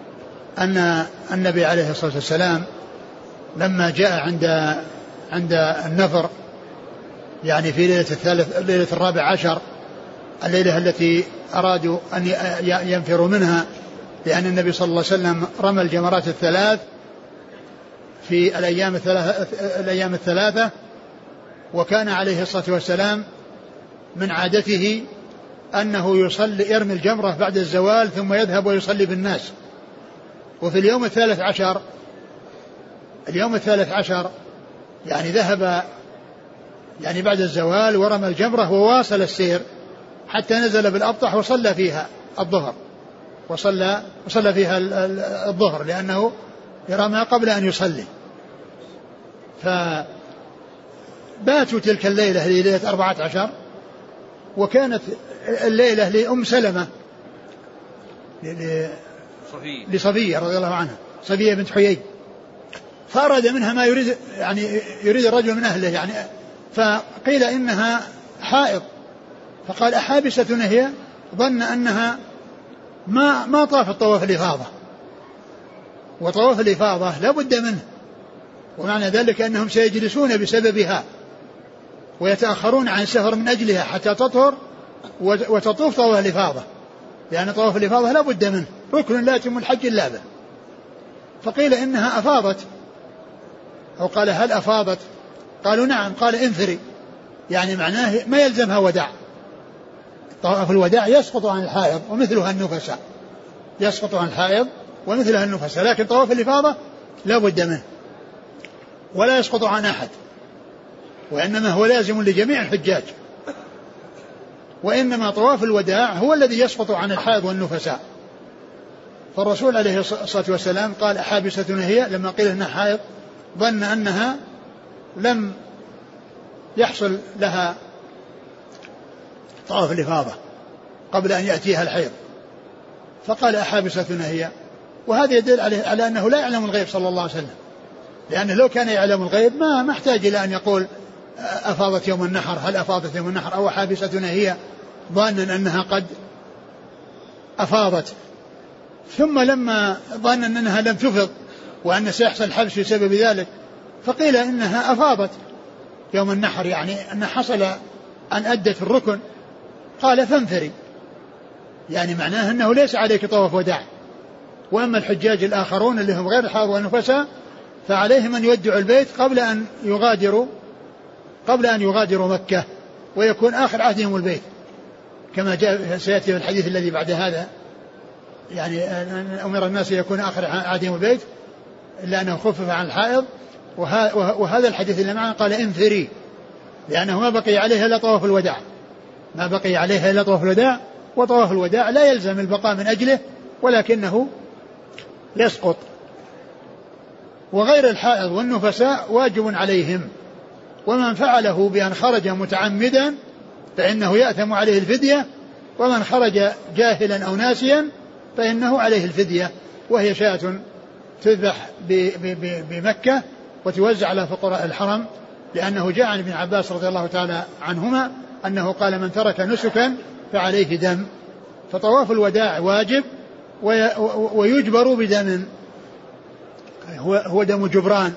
أن النبي عليه الصلاة والسلام لما جاء عند عند النفر يعني في ليلة الثالث ليلة الرابع عشر، الليلة التي أرادوا أن ينفروا منها، لأن النبي صلى الله عليه وسلم رمى الجمرات الثلاث في الأيام الثلاثة, الأيام الثلاثة وكان عليه الصلاة والسلام من عادته أنه يصلي يرمي الجمرة بعد الزوال ثم يذهب ويصلي بالناس. وفي اليوم الثالث عشر اليوم الثالث عشر يعني ذهب يعني بعد الزوال ورمى الجمرة وواصل السير حتى نزل بالأبطح وصلى فيها الظهر وصلى وصلى فيها الظهر لأنه رمى قبل أن يصلي. فباتوا تلك الليلة ليلة أربعة عشر، وكانت الليلة لأم سلمة لصفية رضي الله عنها، صفية بنت حيي، فأراد منها ما يريد يعني يريد الرجل من أهله يعني، فقيل إنها حائض، فقال أحابستنا هي؟ ظن أنها ما ما طافت طواف الإفاضة، وطواف الإفاضة لا بد منه، ومعنى ذلك أنهم سيجلسون بسببها ويتأخرون عن السفر من أجلها حتى تطهر وتطوف طواف الإفاضة، لأن طواف الإفاضة لا بد منه، ركن لا يتم الحج إلا به. فقيل إنها أفاضت، أو قال هل أفاضت؟ قالوا نعم. قال انفري، يعني معناه ما يلزمها وداع، طواف الوداع يسقط عن الحائض ومثلها النفساء، يسقط عن الحائض ومثلها النفساء، لكن طواف الإفاضة لا بد منه ولا يسقط عن أحد، وإنما هو لازم لجميع الحجاج. وإنما طواف الوداع هو الذي يسقط عن الحائض والنفساء. فالرسول عليه الصلاة والسلام قال أحابستنا هي لما قيل إنها حائض ظن أنها لم يحصل لها طواف الإفاضة قبل أن يأتيها الحيض فقال أحابستنا هي. وهذا يدل عليه على أنه لا يعلم الغيب صلى الله عليه وسلم, لأنه لو كان يعلم الغيب ما محتاج إلى أن يقول أفاضت يوم النحر, هل أفاضت يوم النحر أو حابستنا هي, ظانا أنها قد أفاضت. ثم لما ظن أنها لم تفض وأن سيحصل حبس بسبب ذلك فقيل إنها أفاضت يوم النحر, يعني أن حصل أن أدت الركن, قال فانفري, يعني معناه أنه ليس عليك طواف وداع. وأما الحجاج الآخرون اللي هم غير الحاضر والنفساء فعليهم أن يودعوا البيت قبل أن يغادروا قبل أن يغادروا مكة ويكون آخر عهدهم البيت, كما جاء سيأتي في الحديث الذي بعد هذا, يعني أمر الناس يكون آخر عهدهم البيت إلا أنه خفف عن الحائض. وهذا الحديث اللي معنا قال انفري, لأنه ما بقي عليها إلا طواف الوداع, ما بقي عليها إلا طواف الوداع, وطواف الوداع لا يلزم البقاء من أجله ولكنه يسقط. وغير الحائض والنفساء واجب عليهم, ومن فعله بأن خرج متعمدا فإنه يأثم عليه الفدية, ومن خرج جاهلا أو ناسيا فإنه عليه الفدية, وهي شاة تذبح بمكة وتوزع على فقراء الحرم, لأنه جاء عن ابن عباس رضي الله تعالى عنهما أنه قال من ترك نسكا فعليه دم. فطواف الوداع واجب ويجبر بدم, هو, هو دم جبران.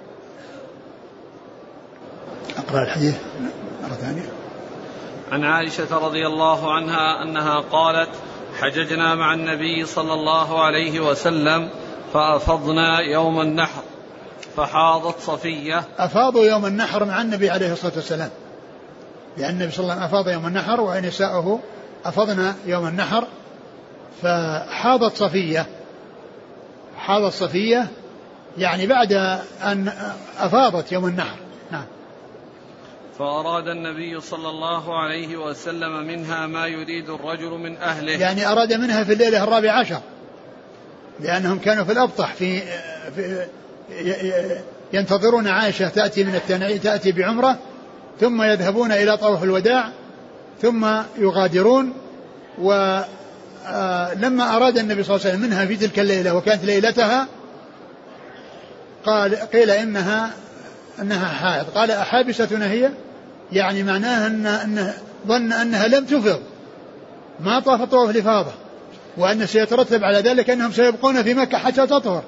أقرأ الحديث مرة ثانية. عن عائشة رضي الله عنها أنها قالت حججنا مع النبي صلى الله عليه وسلم فأفضنا يوم النحر فحاضت صفية. أفاضوا يوم النحر مع النبي عليه الصلاة والسلام, لأن النبي صلى الله عليه وسلم أفاض يوم النحر ونساؤه أفضنا يوم النحر, فحاضت صفية. حاضت صفية يعني بعد أن أفاضت يوم النحر. نعم. فأراد النبي صلى الله عليه وسلم منها ما يريد الرجل من أهله, يعني أراد منها في الليلة الرابع عشر, لأنهم كانوا في الأبطح في, في ينتظرون عائشة تأتي من التنعيم تأتي بعمرة ثم يذهبون إلى طواف الوداع ثم يغادرون. ولما أراد النبي صلى الله عليه وسلم منها في تلك الليلة وكانت ليلتها قال قيل إنها أنها حائض, قال أحابستنا هي, يعني معناها أن أنه ظن أنها لم تفض ما طاف طواف الإفاضة, وأن سيترتب على ذلك أنهم سيبقون في مكة حتى تطهر,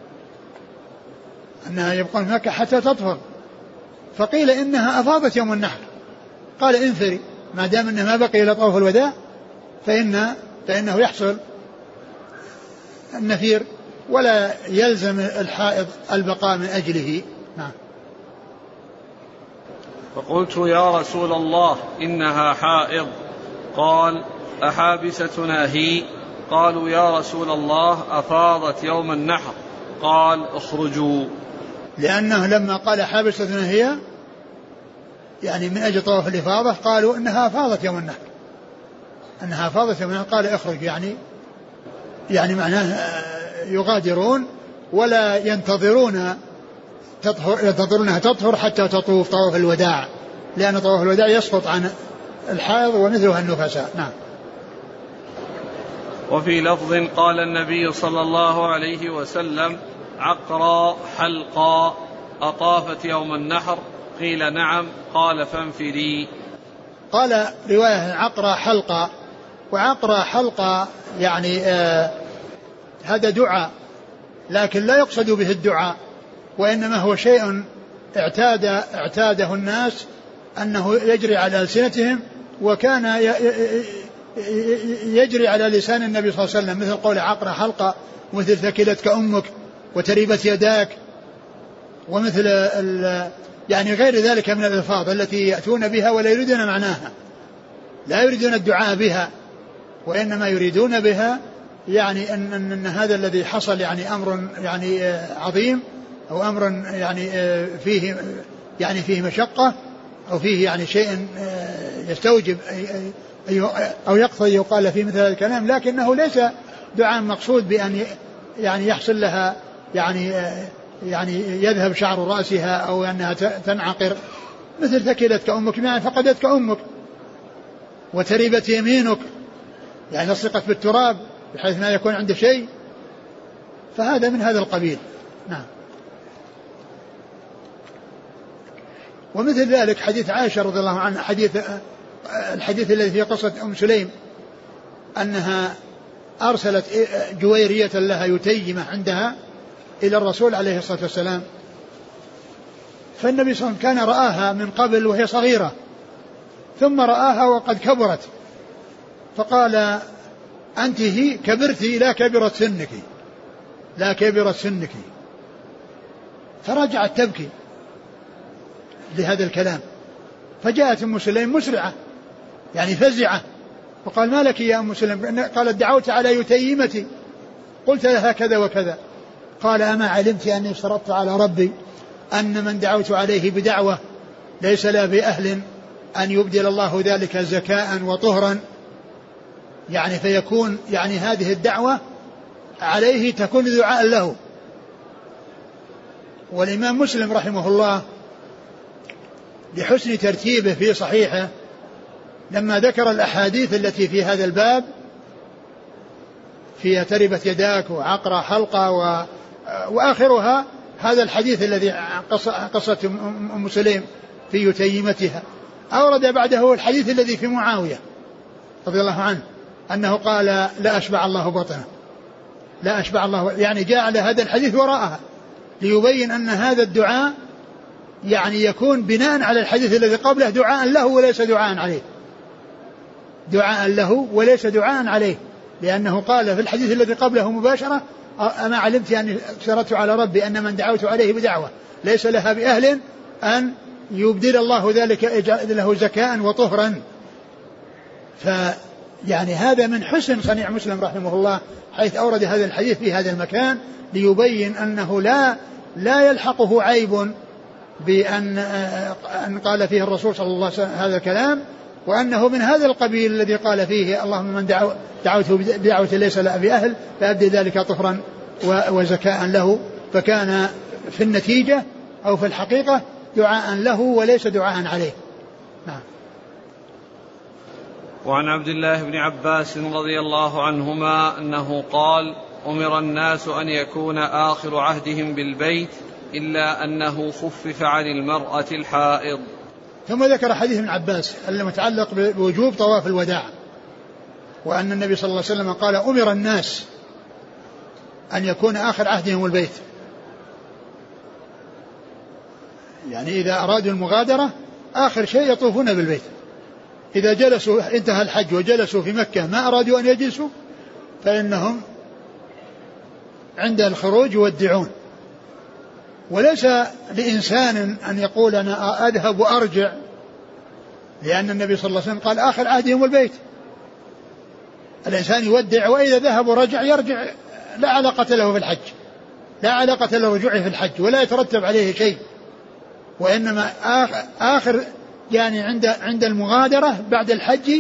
أنها يبقون في مكة حتى تطهر. فقيل إنها أفاضت يوم النحر, قال انفري, ما دام أنه ما بقي إلى طواف الوداع فإن فإنه يحصل النفير ولا يلزم الحائض البقاء من أجله. نعم. فقلت يا رسول الله إنها حائض, قال أحابستنا هي؟ قالوا يا رسول الله أفاضت يوم النحر, قال اخرجوا. لأنه لما قال حابستنا هي يعني من أجل طواف الإفاضة قالوا إنها أفاضت يوم النحر, أنها أفاضت يوم النحر, قال اخرج, يعني يعني معناه يغادرون ولا ينتظرون تطهر ينتظرونها تطهر حتى تطوف طواف الوداع, لأن طواف الوداع يسقط عن الحائض ومثلها النفساء. نعم. وفي لفظ قال النبي صلى الله عليه وسلم عقرا حلقا أطافت يوم النحر, قيل نعم, قال فانفري. قال رواية عقرا حلقا, وعقرا حلقا يعني آه هذا دعاء, لكن لا يقصد به الدعاء, وإنما هو شيء اعتاد اعتاده الناس أنه يجري على ألسنتهم, وكان يجري على لسان النبي صلى الله عليه وسلم, مثل قول عقرا حلقة, مثل ثكلتك أمك وتريبت يداك, ومثل يعني غير ذلك من الألفاظ التي يأتون بها ولا يريدون معناها, لا يريدون الدعاء بها, وإنما يريدون بها يعني أن, أن, أن هذا الذي حصل يعني أمر يعني عظيم, أو أمر يعني فيه يعني فيه مشقة, أو فيه يعني شيء يستوجب أو يقتضي يقال في مثل هذا الكلام، لكنه ليس دعاء مقصود بأن يعني يحصل لها يعني يعني يذهب شعر رأسها أو أنها تنعقر، مثل ثكلتك أمك يعني فقدتك أمك وتربت يمينك، يعني لصقت بالتراب بحيث ما يكون عنده شيء، فهذا من هذا القبيل. نعم. ومثل ذلك حديث عائشة رضي الله عنها، حديث الحديث الذي في قصة أم سليم أنها أرسلت جويرية لها يتيمة عندها إلى الرسول عليه الصلاة والسلام، فالنبي صلى الله عليه وسلم كان رآها من قبل وهي صغيرة ثم رآها وقد كبرت، فقال أنت هي كبرتي لا كبرت سنك لا كبرت سنك، فرجعت تبكي لهذا الكلام، فجاءت أم سليم مسرعة يعني فزعة، فقال ما لك يا أم سليم؟ قالت دعوت على يتيمتي قلت لها كذا وكذا. قال أما علمت أني اشترطت على ربي أن من دعوت عليه بدعوة ليس لا بأهل أن يبدل الله ذلك زكاء وطهرا، يعني فيكون يعني هذه الدعوة عليه تكون دعاء له. والإمام مسلم رحمه الله لحسن ترتيبه في صحيحه لما ذكر الأحاديث التي في هذا الباب في تربت يداك وعقر حلقة و... وآخرها هذا الحديث الذي قصة أم سليم في يتيمتها، أورد بعده الحديث الذي في معاوية رضي الله عنه أنه قال لا أشبع الله بطنه لا أشبع الله، يعني جاء على هذا الحديث وراءها ليبين أن هذا الدعاء يعني يكون بناء على الحديث الذي قبله دعاء له وليس دعاء عليه دعاء له وليس دعاء عليه، لأنه قال في الحديث الذي قبله مباشرة أما علمت أني اشترطت على ربي أن من دعوت عليه بدعوة ليس لها بأهل أن يبدل الله ذلك له زكاء وطهرا. فيعني هذا من حسن صنيع مسلم رحمه الله حيث أورد هذا الحديث في هذا المكان ليبين أنه لا لا يلحقه عيب بأن أن قال فيه الرسول صلى الله عليه وسلم هذا الكلام، وأنه من هذا القبيل الذي قال فيه اللهم من دعو دعوته بدعوة ليس له بأهل فأبدي ذلك طهرا وزكاء له، فكان في النتيجة أو في الحقيقة دعاء له وليس دعاء عليه. نعم. وعن عبد الله بن عباس رضي الله عنهما أنه قال أمر الناس أن يكون آخر عهدهم بالبيت إلا أنه خفف عن المرأة الحائض. ثم ذكر حديث ابن عباس المتعلق بوجوب طواف الوداع، وأن النبي صلى الله عليه وسلم قال أمر الناس أن يكون آخر عهدهم البيت، يعني إذا أرادوا المغادرة آخر شيء يطوفون بالبيت، إذا جلسوا انتهى الحج وجلسوا في مكة ما أرادوا أن يجلسوا فإنهم عند الخروج يودعون، وليس لإنسان أن يقول أنا أذهب وأرجع، لأن النبي صلى الله عليه وسلم قال آخر عهدهم البيت، الإنسان يودع وإذا ذهب ورجع يرجع لا علاقة له في الحج لا علاقة له رجوعه في الحج ولا يترتب عليه شيء، وإنما آخر يعني عند عند المغادرة بعد الحج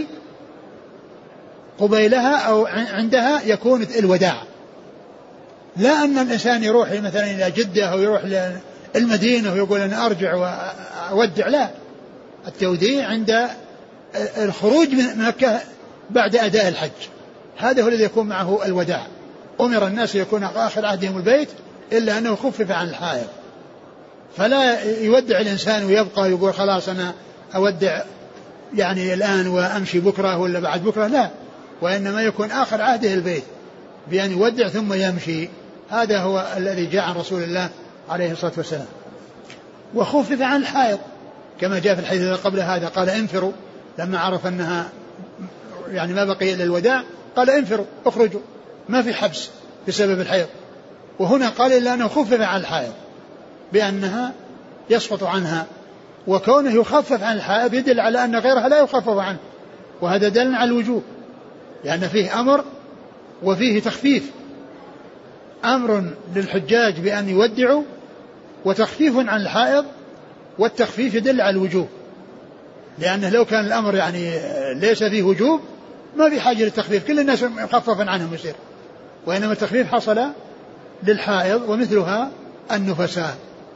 قبيلها أو عندها يكون الوداع، لا أن الإنسان يروح مثلا إلى جدة أو يروح للمدينة ويقول أنا أرجع وأودع، لا، التوديع عند الخروج من مكة بعد أداء الحج، هذا هو الذي يكون معه الوداع. أمر الناس يكون آخر عهدهم البيت إلا أنه خفف عن الحائض، فلا يودع الإنسان ويبقى يقول خلاص أنا أودع يعني الآن وأمشي بكرة ولا بعد بكرة، لا، وإنما يكون آخر عهده البيت بأن يودع ثم يمشي، هذا هو الذي جاء عن رسول الله عليه الصلاة والسلام. وخفف عن الحائض كما جاء في الحديث قبل هذا قال انفروا، لما عرف أنها يعني ما بقي إلا الوداع قال انفروا اخرجوا، ما في حبس بسبب الحيض، وهنا قال إلا أنه خفف عن الحائض بأنها يسقط عنها، وكونه يخفف عن الحائض يدل على أن غيرها لا يخفف عنه، وهذا دل على الوجوب، لأن فيه أمر وفيه تخفيف، أمر للحجاج بأن يودعوا وتخفيف عن الحائض، والتخفيف يدل على الوجوب، لأنه لو كان الأمر يعني ليس فيه وجوب ما في حاجة للتخفيف، كل الناس مخففا عنهم يصير، وإنما التخفيف حصل للحائض ومثلها النفساء.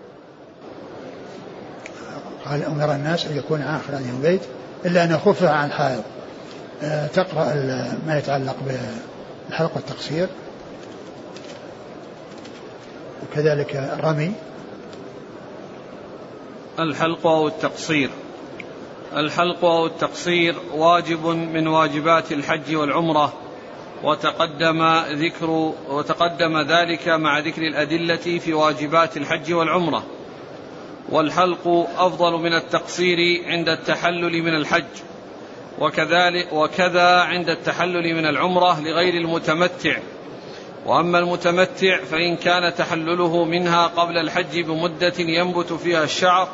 قال أمر الناس أن يكون آخر هذه البيت إلا أن يخفف عن الحائض. أه تقرأ ما يتعلق بالحلق والتقصير، وكذلك الرمي. الحلق أو التقصير. الحلق أو التقصير واجب من واجبات الحج والعمرة، وتقدم ذكر وتقدم ذلك مع ذكر الأدلة في واجبات الحج والعمرة. والحلق أفضل من التقصير عند التحلل من الحج، وكذلك وكذا عند التحلل من العمرة لغير المتمتع. وأما المتمتع فإن كان تحلله منها قبل الحج بمدة ينبت فيها الشعر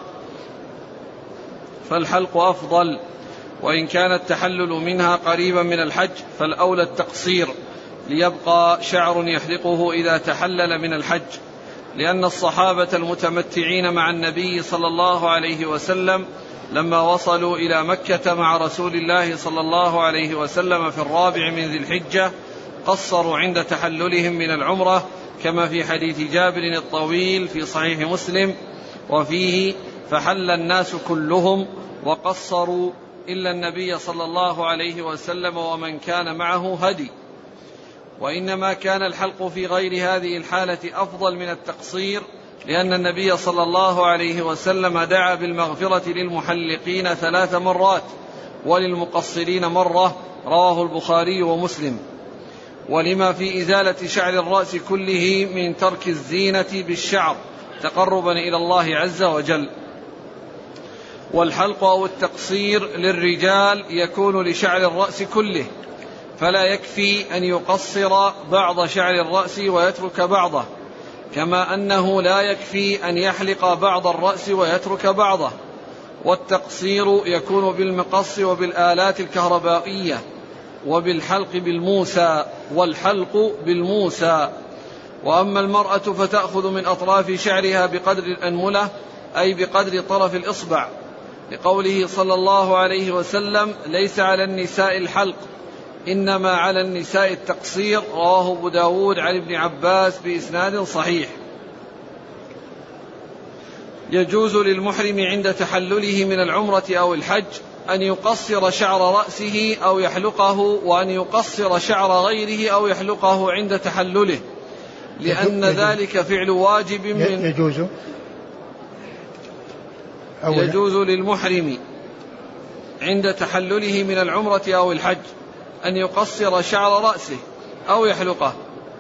فالحلق أفضل، وإن كان التحلل منها قريبا من الحج فالأولى التقصير، ليبقى شعر يحلقه إذا تحلل من الحج، لأن الصحابة المتمتعين مع النبي صلى الله عليه وسلم لما وصلوا إلى مكة مع رسول الله صلى الله عليه وسلم في الرابع من ذي الحجة قصروا عند تحللهم من العمرة، كما في حديث جابر الطويل في صحيح مسلم، وفيه فحل الناس كلهم وقصروا إلا النبي صلى الله عليه وسلم ومن كان معه هدي. وإنما كان الحلق في غير هذه الحالة أفضل من التقصير، لأن النبي صلى الله عليه وسلم دعا بالمغفرة للمحلقين ثلاث مرات وللمقصرين مرة، رواه البخاري ومسلم. ولما في إزالة شعر الرأس كله من ترك الزينة بالشعر تقربا إلى الله عز وجل. والحلق أو التقصير للرجال يكون لشعر الرأس كله، فلا يكفي أن يقصر بعض شعر الرأس ويترك بعضه، كما أنه لا يكفي أن يحلق بعض الرأس ويترك بعضه. والتقصير يكون بالمقص وبالآلات الكهربائية، وبالحلق بالموسى، والحلق بالموسى. وأما المرأة فتأخذ من أطراف شعرها بقدر الأنملة، أي بقدر طرف الإصبع، لقوله صلى الله عليه وسلم ليس على النساء الحلق إنما على النساء التقصير، رواه أبو داود عن ابن عباس بإسناد صحيح. يجوز للمحرم عند تحلله من العمرة أو الحج أن يقصر شعر رأسه أو يحلقه، وأن يقصر شعر غيره أو يحلقه عند تحلله، لأن ذلك فعل واجب من يجوز يجوز للمحرم عند تحلله من العمرة أو الحج أن يقصر شعر رأسه أو يحلقه،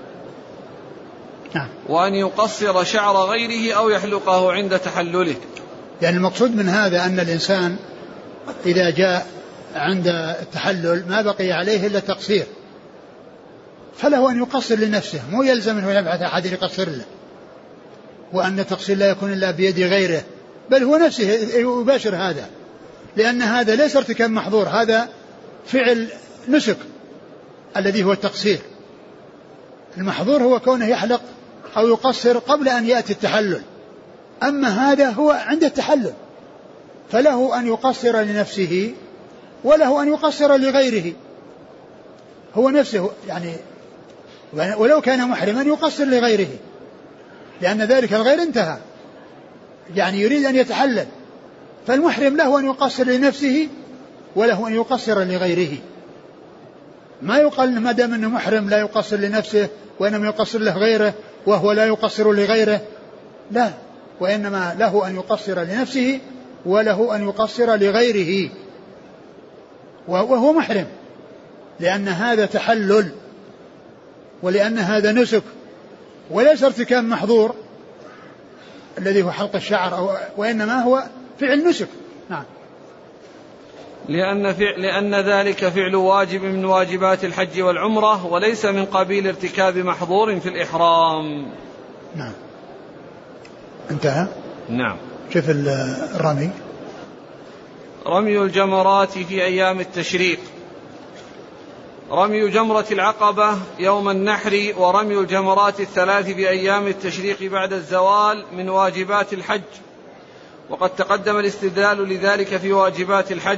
وأن يقصر شعر غيره أو يحلقه عند تحلله. يعني المقصود من هذا أن الإنسان إذا جاء عند التحلل ما بقي عليه إلا التقصير، فله أن يقصر لنفسه، مو يلزم أنه يبعث أحد يقصر له، وأن التقصير لا يكون إلا بيد غيره، بل هو نفسه يباشر هذا، لأن هذا ليس ارتكاب محظور، هذا فعل نسك الذي هو التقصير. المحظور هو كونه يحلق أو يقصر قبل أن يأتي التحلل، أما هذا هو عند التحلل، فله أن يقصر لنفسه وله أن يقصر لغيره، هو نفسه يعني، ولو كان محرما يقصر لغيره، لأن ذلك الغير انتهى، يعني يريد أن يتحلل، فالمحرم له أن يقصر لنفسه وله أن يقصر لغيره. ما يقال ما دام أنه محرم لا يقصر لنفسه وإنما يقصر له غيره وهو لا يقصر لغيره، لا، وإنما له أن يقصر لنفسه وله أن يقصر لغيره وهو محرم، لأن هذا تحلل ولأن هذا نسك وليس ارتكاب محظور الذي هو حلق الشعر، أو وإنما هو فعل نسك. نعم. لأن, فعل لأن ذلك فعل واجب من واجبات الحج والعمرة، وليس من قبيل ارتكاب محظور في الإحرام. نعم. انتهى. نعم. كيف الرمي؟ رمي الجمرات في أيام التشريق. رمي جمرة العقبة يوم النحر، ورمي الجمرات الثلاث في أيام التشريق بعد الزوال من واجبات الحج، وقد تقدم الاستدلال لذلك في واجبات الحج.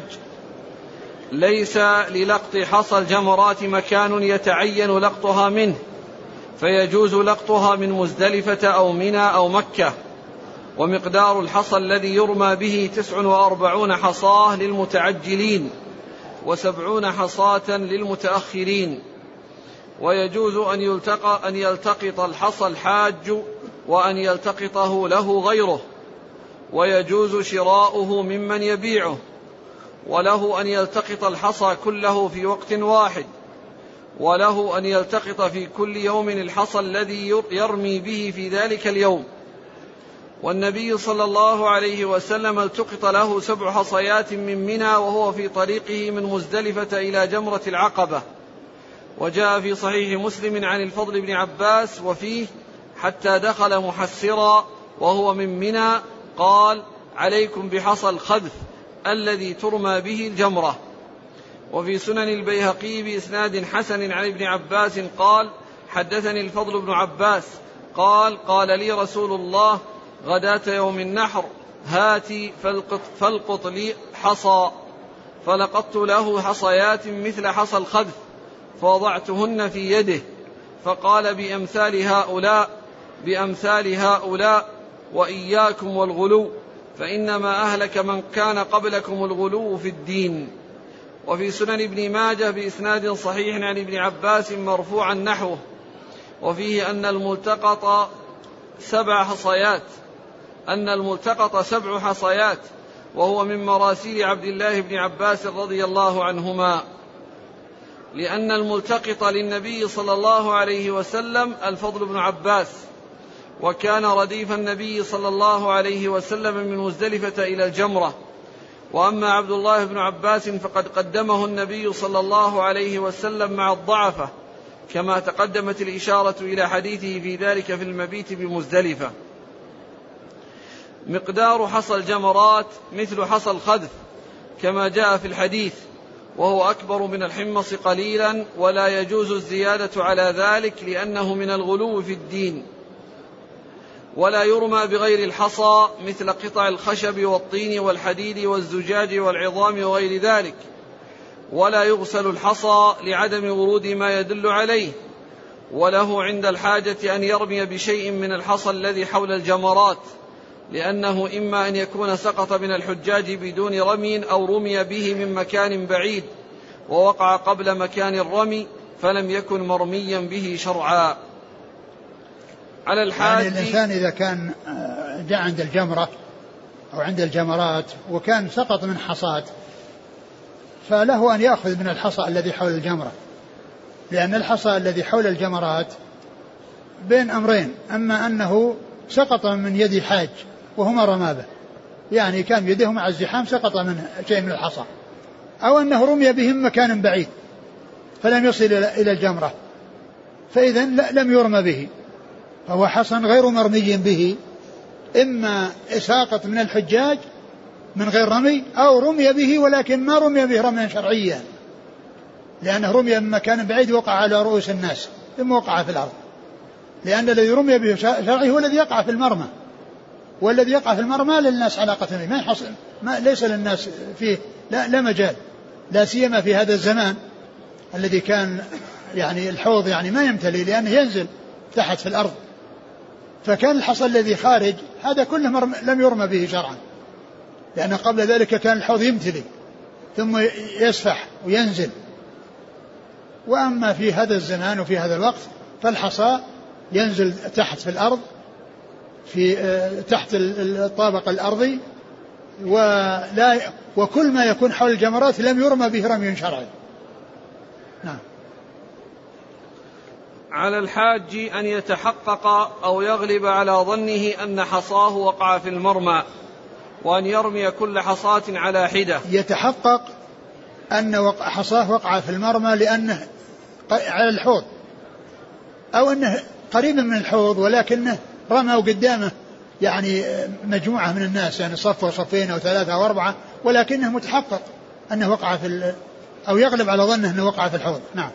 ليس للقط حصى الجمرات مكان يتعين لقطها منه، فيجوز لقطها من مزدلفة أو منى أو مكة. ومقدار الحصى الذي يرمى به تسع وأربعون حصاة للمتعجلين وسبعون حصاة للمتأخرين. ويجوز أن يلتقط, أن يلتقط الحصى الحاج وأن يلتقطه له غيره، ويجوز شراؤه ممن يبيعه، وله أن يلتقط الحصى كله في وقت واحد، وله أن يلتقط في كل يوم الحصى الذي يرمي به في ذلك اليوم. والنبي صلى الله عليه وسلم التقط له سبع حصيات من منى وهو في طريقه من مزدلفة إلى جمرة العقبة. وجاء في صحيح مسلم عن الفضل بن عباس وفيه: حتى دخل محسرا وهو من منى قال: عليكم بحصى الخذف الذي ترمى به الجمرة. وفي سنن البيهقي بإسناد حسن عن ابن عباس قال: حدثني الفضل بن عباس قال: قال لي رسول الله غداة يوم النحر: هاتي فالقط, فالقط لي حصى، فلقطت له حصيات مثل حصى الخذف فوضعتهن في يده، فقال: بأمثال هؤلاء بأمثال هؤلاء وإياكم والغلو، فإنما أهلك من كان قبلكم الغلو في الدين. وفي سنن ابن ماجه بإسناد صحيح عن ابن عباس مرفوعا نحوه، وفيه أن الملتقط سبع حصيات أن الملتقط سبع حصيات وهو من مراسيل عبد الله بن عباس رضي الله عنهما، لأن الملتقط للنبي صلى الله عليه وسلم الفضل بن عباس، وكان رديف النبي صلى الله عليه وسلم من مزدلفة إلى الجمرة. وأما عبد الله بن عباس فقد قدمه النبي صلى الله عليه وسلم مع الضعفة، كما تقدمت الإشارة إلى حديثه في ذلك في المبيت بمزدلفة. مقدار حصى الجمرات مثل حصى الخذف كما جاء في الحديث، وهو أكبر من الحمص قليلا، ولا يجوز الزيادة على ذلك لأنه من الغلو في الدين. ولا يرمى بغير الحصى مثل قطع الخشب والطين والحديد والزجاج والعظام وغير ذلك. ولا يغسل الحصى لعدم ورود ما يدل عليه، وله عند الحاجة أن يرمي بشيء من الحصى الذي حول الجمرات، لأنه إما أن يكون سقط من الحجاج بدون رمي أو رمي به من مكان بعيد ووقع قبل مكان الرمي فلم يكن مرميا به شرعا. على الحاج يعني الإنسان إذا كان جاء عند الجمرة أو عند الجمرات وكان سقط من حصاد، فله أن يأخذ من الحصى الذي حول الجمرة، لأن الحصى الذي حول الجمرات بين أمرين: أما أنه سقط من يد حاج وهما رمابه، يعني كان يده مع الزحام سقط منه شيء من الحصى، أو أنه رمي بهم مكان بعيد فلم يصل إلى الجمرة، فإذا لم يرمى به، فهو حصى غير مرمي به، إما ساقط من الحجاج من غير رمي أو رمي به ولكن ما رمي به رميا شرعيا، لأنه رمي من مكان بعيد وقع على رؤوس الناس ثم وقع في الأرض، لأن الذي رمي به شرعي هو الذي يقع في المرمى، والذي يقع في المرمى للناس علاقة به، ما يحصل ما ليس للناس فيه لا, لا مجال، لا سيما في هذا الزمان الذي كان يعني الحوض يعني ما يمتلي لأنه ينزل تحت في الأرض، فكان الحصى الذي خارج هذا كله لم يرمى به شرعا، لأن قبل ذلك كان الحوض يمتلي ثم يسفح وينزل. وأما في هذا الزمان وفي هذا الوقت فالحصى ينزل تحت في الأرض في تحت الطابق الأرضي، ولا وكل ما يكون حول الجمرات لم يرمى به رمي شرعي. نعم. على الحاج أن يتحقق أو يغلب على ظنه أن حصاه وقع في المرمى، وأن يرمي كل حصاة على حدة. يتحقق أن حصاه وقع في المرمى لأنه على الحوض، أو أنه قريب من الحوض ولكنه رمى قدامه يعني مجموعة من الناس، يعني صف وصفين أو ثلاثة أو أربعة، ولكنه متحقق أنه وقع في أو يغلب على ظنه أنه وقع في الحوض. نعم.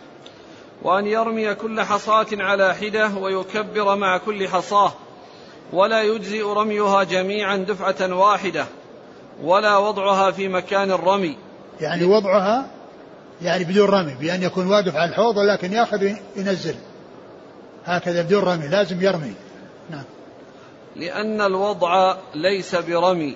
وأن يرمي كل حصاة على حدة ويكبر مع كل حصاة، ولا يجزئ رميها جميعا دفعة واحدة ولا وضعها في مكان الرمي. يعني وضعها يعني بدون رمي، بأن يكون واقف على الحوض ولكن يأخذ ينزل هكذا بدون رمي، لازم يرمي. نعم. لأن الوضع ليس برمي.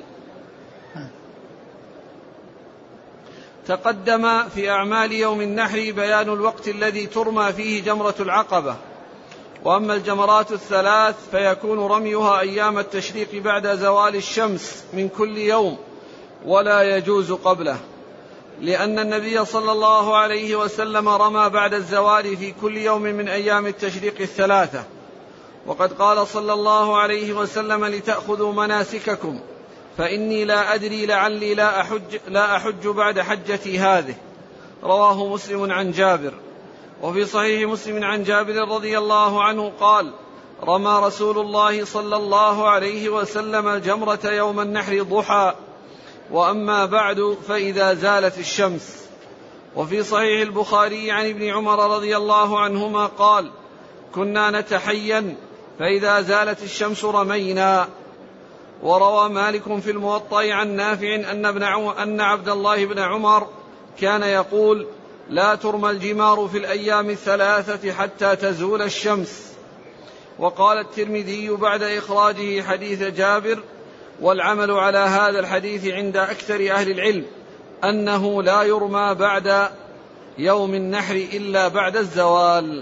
تقدم في أعمال يوم النحر بيان الوقت الذي ترمى فيه جمرة العقبة، وأما الجمرات الثلاث فيكون رميها أيام التشريق بعد زوال الشمس من كل يوم ولا يجوز قبله، لأن النبي صلى الله عليه وسلم رمى بعد الزوال في كل يوم من أيام التشريق الثلاثة، وقد قال صلى الله عليه وسلم لتأخذوا مناسككم فإني لا أدري لعلي لا أحج, لا أحج بعد حجتي هذه. رواه مسلم عن جابر. وفي صحيح مسلم عن جابر رضي الله عنه قال رمى رسول الله صلى الله عليه وسلم الجمرة يوم النحر ضحى، وأما بعد فإذا زالت الشمس. وفي صحيح البخاري عن ابن عمر رضي الله عنهما قال كنا نتحين فإذا زالت الشمس رمينا. وروى مالك في الموطأ عن نافع أن, ابن أن عبد الله بن عمر كان يقول لا ترمى الجمار في الأيام الثلاثة حتى تزول الشمس. وقال الترمذي بعد إخراجه حديث جابر والعمل على هذا الحديث عند أكثر أهل العلم أنه لا يرمى بعد يوم النحر إلا بعد الزوال.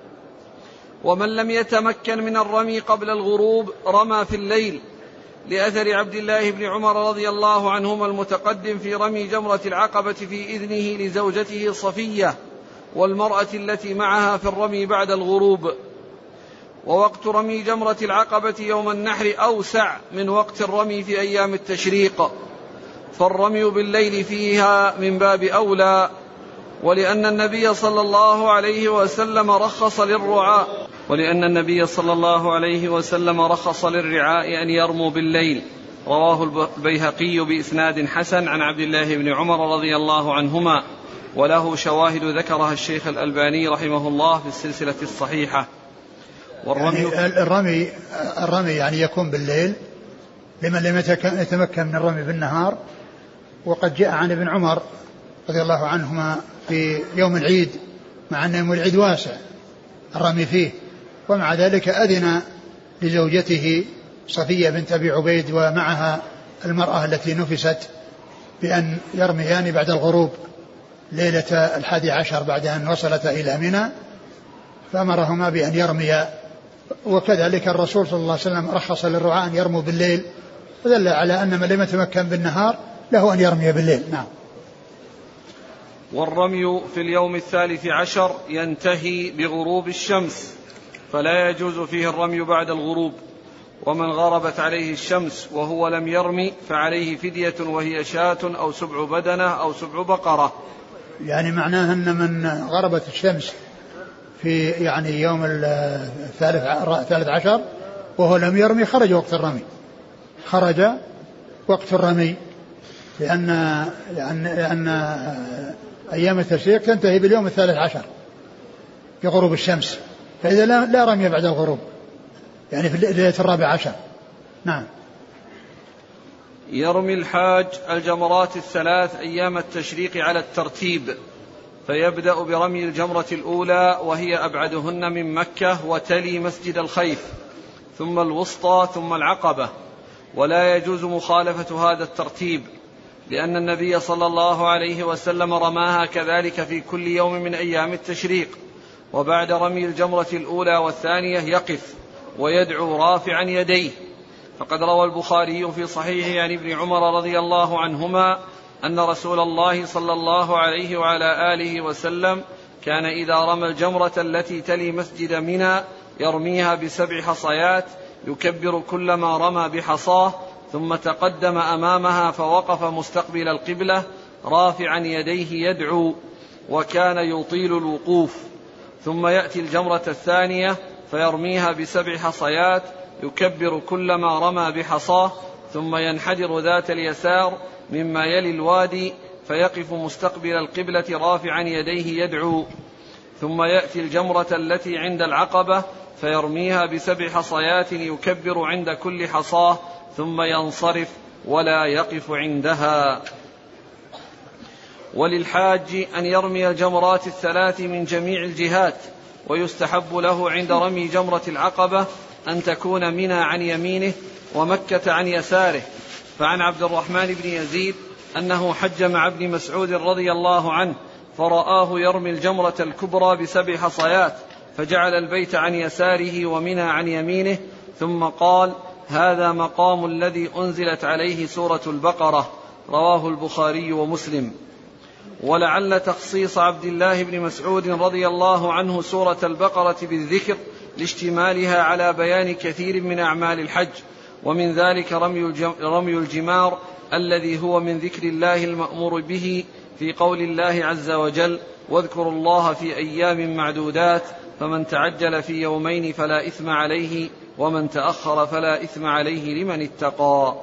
ومن لم يتمكن من الرمي قبل الغروب رمى في الليل، لأثر عبد الله بن عمر رضي الله عنهما المتقدم في رمي جمرة العقبة في إذنه لزوجته صفية والمرأة التي معها في الرمي بعد الغروب. ووقت رمي جمرة العقبة يوم النحر أوسع من وقت الرمي في أيام التشريق، فالرمي بالليل فيها من باب أولى، ولأن النبي صلى الله عليه وسلم رخص للرعاء ولأن النبي صلى الله عليه وسلم رخص للرعاء أن يرموا بالليل. رواه البيهقي بإسناد حسن عن عبد الله بن عمر رضي الله عنهما، وله شواهد ذكرها الشيخ الألباني رحمه الله في السلسلة الصحيحة. والرمي يعني الرمي الرمي يعني يكون بالليل لمن لم يتمكن من الرمي بالنهار. وقد جاء عن ابن عمر رضي الله عنهما في يوم العيد، مع أن يوم العيد واسع الرمي فيه، ومع ذلك أذن لزوجته صفية بنت أبي عبيد ومعها المرأة التي نفست بأن يرميان بعد الغروب ليلة الحادي عشر بعد أن وصلت إلى منى، فأمرهما بأن يرميا. وكذلك الرسول صلى الله عليه وسلم رخص للرعاة أن يرموا بالليل، ودل على أن من لم يتمكن بالنهار له أن يرمي بالليل. نعم. والرمي في اليوم الثالث عشر ينتهي بغروب الشمس، فلا يجوز فيه الرمي بعد الغروب. ومن غربت عليه الشمس وهو لم يرمي فعليه فدية وهي شاة أو سبع بدنة أو سبع بقرة. يعني معناه أن من غربت الشمس في يعني يوم الثالث عشر وهو لم يرمي خرج وقت الرمي، خرج وقت الرمي، لأن لأن, لأن أيام التشريق تنتهي باليوم الثالث عشر بغروب الشمس، فإذا لا, لا رمي بعد الغروب يعني في ليلة الرابع عشر. نعم. يرمي الحاج الجمرات الثلاث أيام التشريق على الترتيب، فيبدأ برمي الجمرة الأولى وهي أبعدهن من مكة وتلي مسجد الخيف، ثم الوسطى، ثم العقبة. ولا يجوز مخالفة هذا الترتيب، لأن النبي صلى الله عليه وسلم رماها كذلك في كل يوم من أيام التشريق. وبعد رمي الجمرة الأولى والثانية يقف ويدعو رافعا يديه، فقد روى البخاري في صحيحه عن ابن عمر رضي الله عنهما أن رسول الله صلى الله عليه وعلى آله وسلم كان إذا رمى الجمرة التي تلي مسجد منى يرميها بسبع حصيات، يكبر كلما رمى بحصاه، ثم تقدم أمامها فوقف مستقبل القبلة رافعا يديه يدعو، وكان يطيل الوقوف. ثم يأتي الجمرة الثانية فيرميها بسبع حصيات، يكبر كلما رمى بحصاه، ثم ينحدر ذات اليسار مما يلي الوادي فيقف مستقبل القبلة رافعا يديه يدعو. ثم يأتي الجمرة التي عند العقبة فيرميها بسبع حصيات يكبر عند كل حصاه ثم ينصرف ولا يقف عندها. وللحاج أن يرمي الجمرات الثلاث من جميع الجهات، ويستحب له عند رمي جمرة العقبة أن تكون منى عن يمينه ومكة عن يساره. فعن عبد الرحمن بن يزيد أنه حج مع ابن مسعود رضي الله عنه فرآه يرمي الجمرة الكبرى بسبع حصيات، فجعل البيت عن يساره ومنى عن يمينه، ثم قال: هذا مقام الذي أنزلت عليه سورة البقرة. رواه البخاري ومسلم. ولعل تخصيص عبد الله بن مسعود رضي الله عنه سورة البقرة بالذكر لاشتمالها على بيان كثير من أعمال الحج، ومن ذلك رمي الجمار الذي هو من ذكر الله المأمور به في قول الله عز وجل: واذكروا الله في أيام معدودات، فمن تعجل في يومين فلا إثم عليه ومن تأخر فلا إثم عليه لمن اتقى.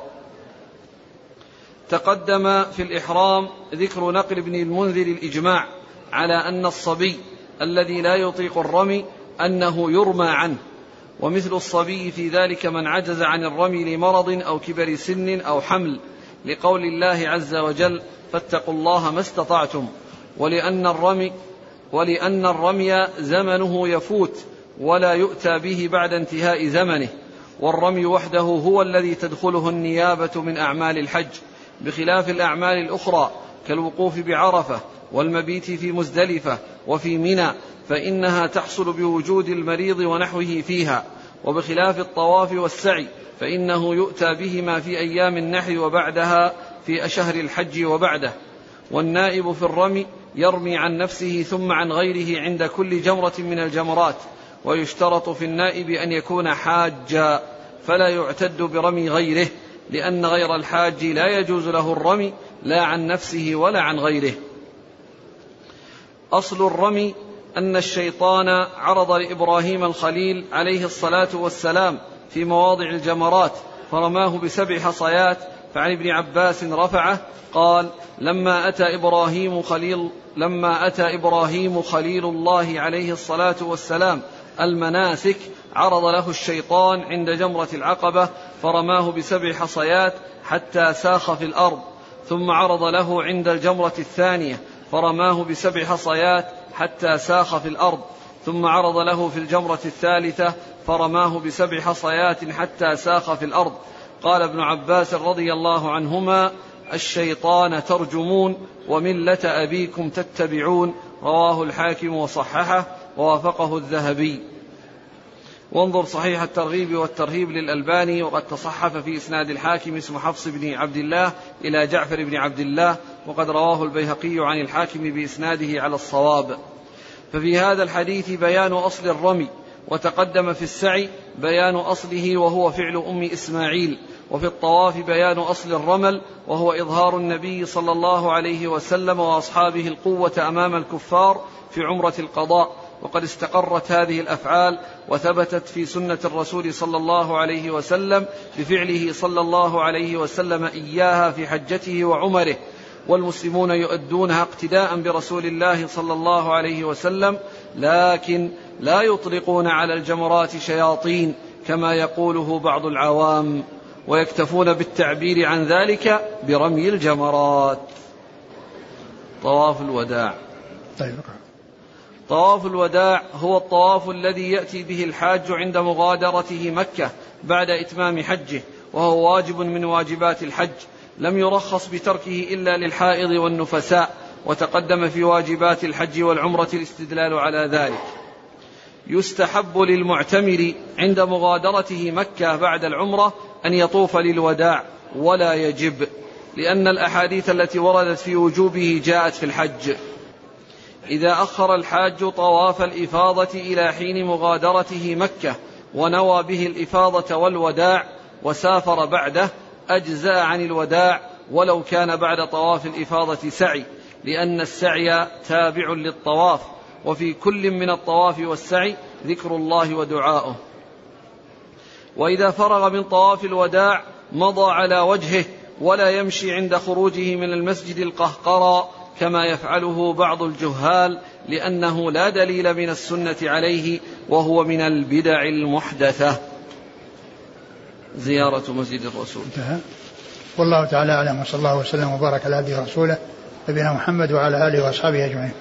تقدم في الإحرام ذكر نقل ابن المنذر الإجماع على أن الصبي الذي لا يطيق الرمي أنه يرمى عنه، ومثل الصبي في ذلك من عجز عن الرمي لمرض أو كبر سن أو حمل، لقول الله عز وجل: فاتقوا الله ما استطعتم. ولأن الرمي, ولأن الرمي زمنه يفوت ولا يؤتى به بعد انتهاء زمنه، والرمي وحده هو الذي تدخله النيابة من أعمال الحج، بخلاف الأعمال الأخرى كالوقوف بعرفة والمبيت في مزدلفة وفي منى، فإنها تحصل بوجود المريض ونحوه فيها، وبخلاف الطواف والسعي فإنه يؤتى بهما في أيام النحر وبعدها في أشهر الحج وبعده. والنائب في الرمي يرمي عن نفسه ثم عن غيره عند كل جمرة من الجمرات، ويشترط في النائب أن يكون حاجا فلا يعتد برمي غيره، لأن غير الحاج لا يجوز له الرمي لا عن نفسه ولا عن غيره. أصل الرمي أن الشيطان عرض لإبراهيم الخليل عليه الصلاة والسلام في مواضع الجمرات فرماه بسبع حصيات. فعن ابن عباس رفعه قال: لما أتى إبراهيم خليل لما أتى إبراهيم خليل الله عليه الصلاة والسلام المناسك عرض له الشيطان عند جمرة العقبة فرماه بسبع حصيات حتى ساخ في الأرض، ثم عرض له عند الجمرة الثانية فرماه بسبع حصيات حتى ساخ في الأرض، ثم عرض له في الجمرة الثالثة فرماه بسبع حصيات حتى ساخ في الأرض. قال ابن عباس رضي الله عنهما: الشيطان ترجمون وملة أبيكم تتبعون. رواه الحاكم وصححه ووافقه الذهبي. وانظر صحيح الترغيب والترهيب للألباني، وقد تصحف في إسناد الحاكم اسم حفص بن عبد الله إلى جعفر بن عبد الله، وقد رواه البيهقي عن الحاكم بإسناده على الصواب. ففي هذا الحديث بيان أصل الرمي، وتقدم في السعي بيان أصله وهو فعل أم إسماعيل، وفي الطواف بيان أصل الرمل وهو إظهار النبي صلى الله عليه وسلم وأصحابه القوة أمام الكفار في عمرة القضاء. وقد استقرت هذه الأفعال وثبتت في سنة الرسول صلى الله عليه وسلم بفعله صلى الله عليه وسلم إياها في حجته وعمره، والمسلمون يؤدونها اقتداء برسول الله صلى الله عليه وسلم، لكن لا يطلقون على الجمرات شياطين كما يقوله بعض العوام، ويكتفون بالتعبير عن ذلك برمي الجمرات. طواف الوداع. طيب. طواف الوداع هو الطواف الذي يأتي به الحاج عند مغادرته مكة بعد إتمام حجه، وهو واجب من واجبات الحج، لم يرخص بتركه إلا للحائض والنفساء، وتقدم في واجبات الحج والعمرة الاستدلال على ذلك. يستحب للمعتمر عند مغادرته مكة بعد العمرة أن يطوف للوداع ولا يجب، لأن الأحاديث التي وردت في وجوبه جاءت في الحج. إذا أخر الحاج طواف الإفاضة إلى حين مغادرته مكة ونوى به الإفاضة والوداع وسافر بعده أجزاء عن الوداع ولو كان بعد طواف الإفاضة سعي، لأن السعي تابع للطواف، وفي كل من الطواف والسعي ذكر الله ودعاؤه. وإذا فرغ من طواف الوداع مضى على وجهه ولا يمشي عند خروجه من المسجد القهقرى كما يفعله بعض الجهال، لأنه لا دليل من السنة عليه، وهو من البدع المحدثة زيارة مسجد الرسول. انتهى. والله تعالى أعلم، وصلى الله وسلم وبارك على عبده ورسوله نبينا محمد وعلى آله وأصحابه أجمعين.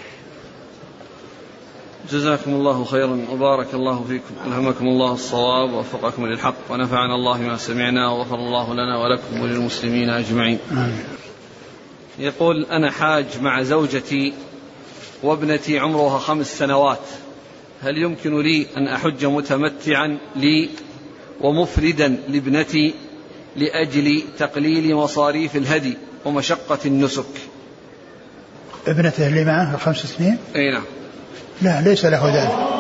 جزاكم الله خيرا وبارك الله فيكم، ألهمكم الله الصواب ووفقكم للحق، ونفعنا الله ما سمعنا وغفر الله لنا ولكم وللمسلمين أجمعين. آمين. يقول: أنا حاج مع زوجتي وابنتي عمرها خمس سنوات، هل يمكن لي أن أحج متمتعا لي ومفردا لابنتي لأجل تقليل مصاريف الهدي ومشقة النسك؟ ابنته اللي معه خمس سنين؟ أي نعم. لا، ليس له ذلك.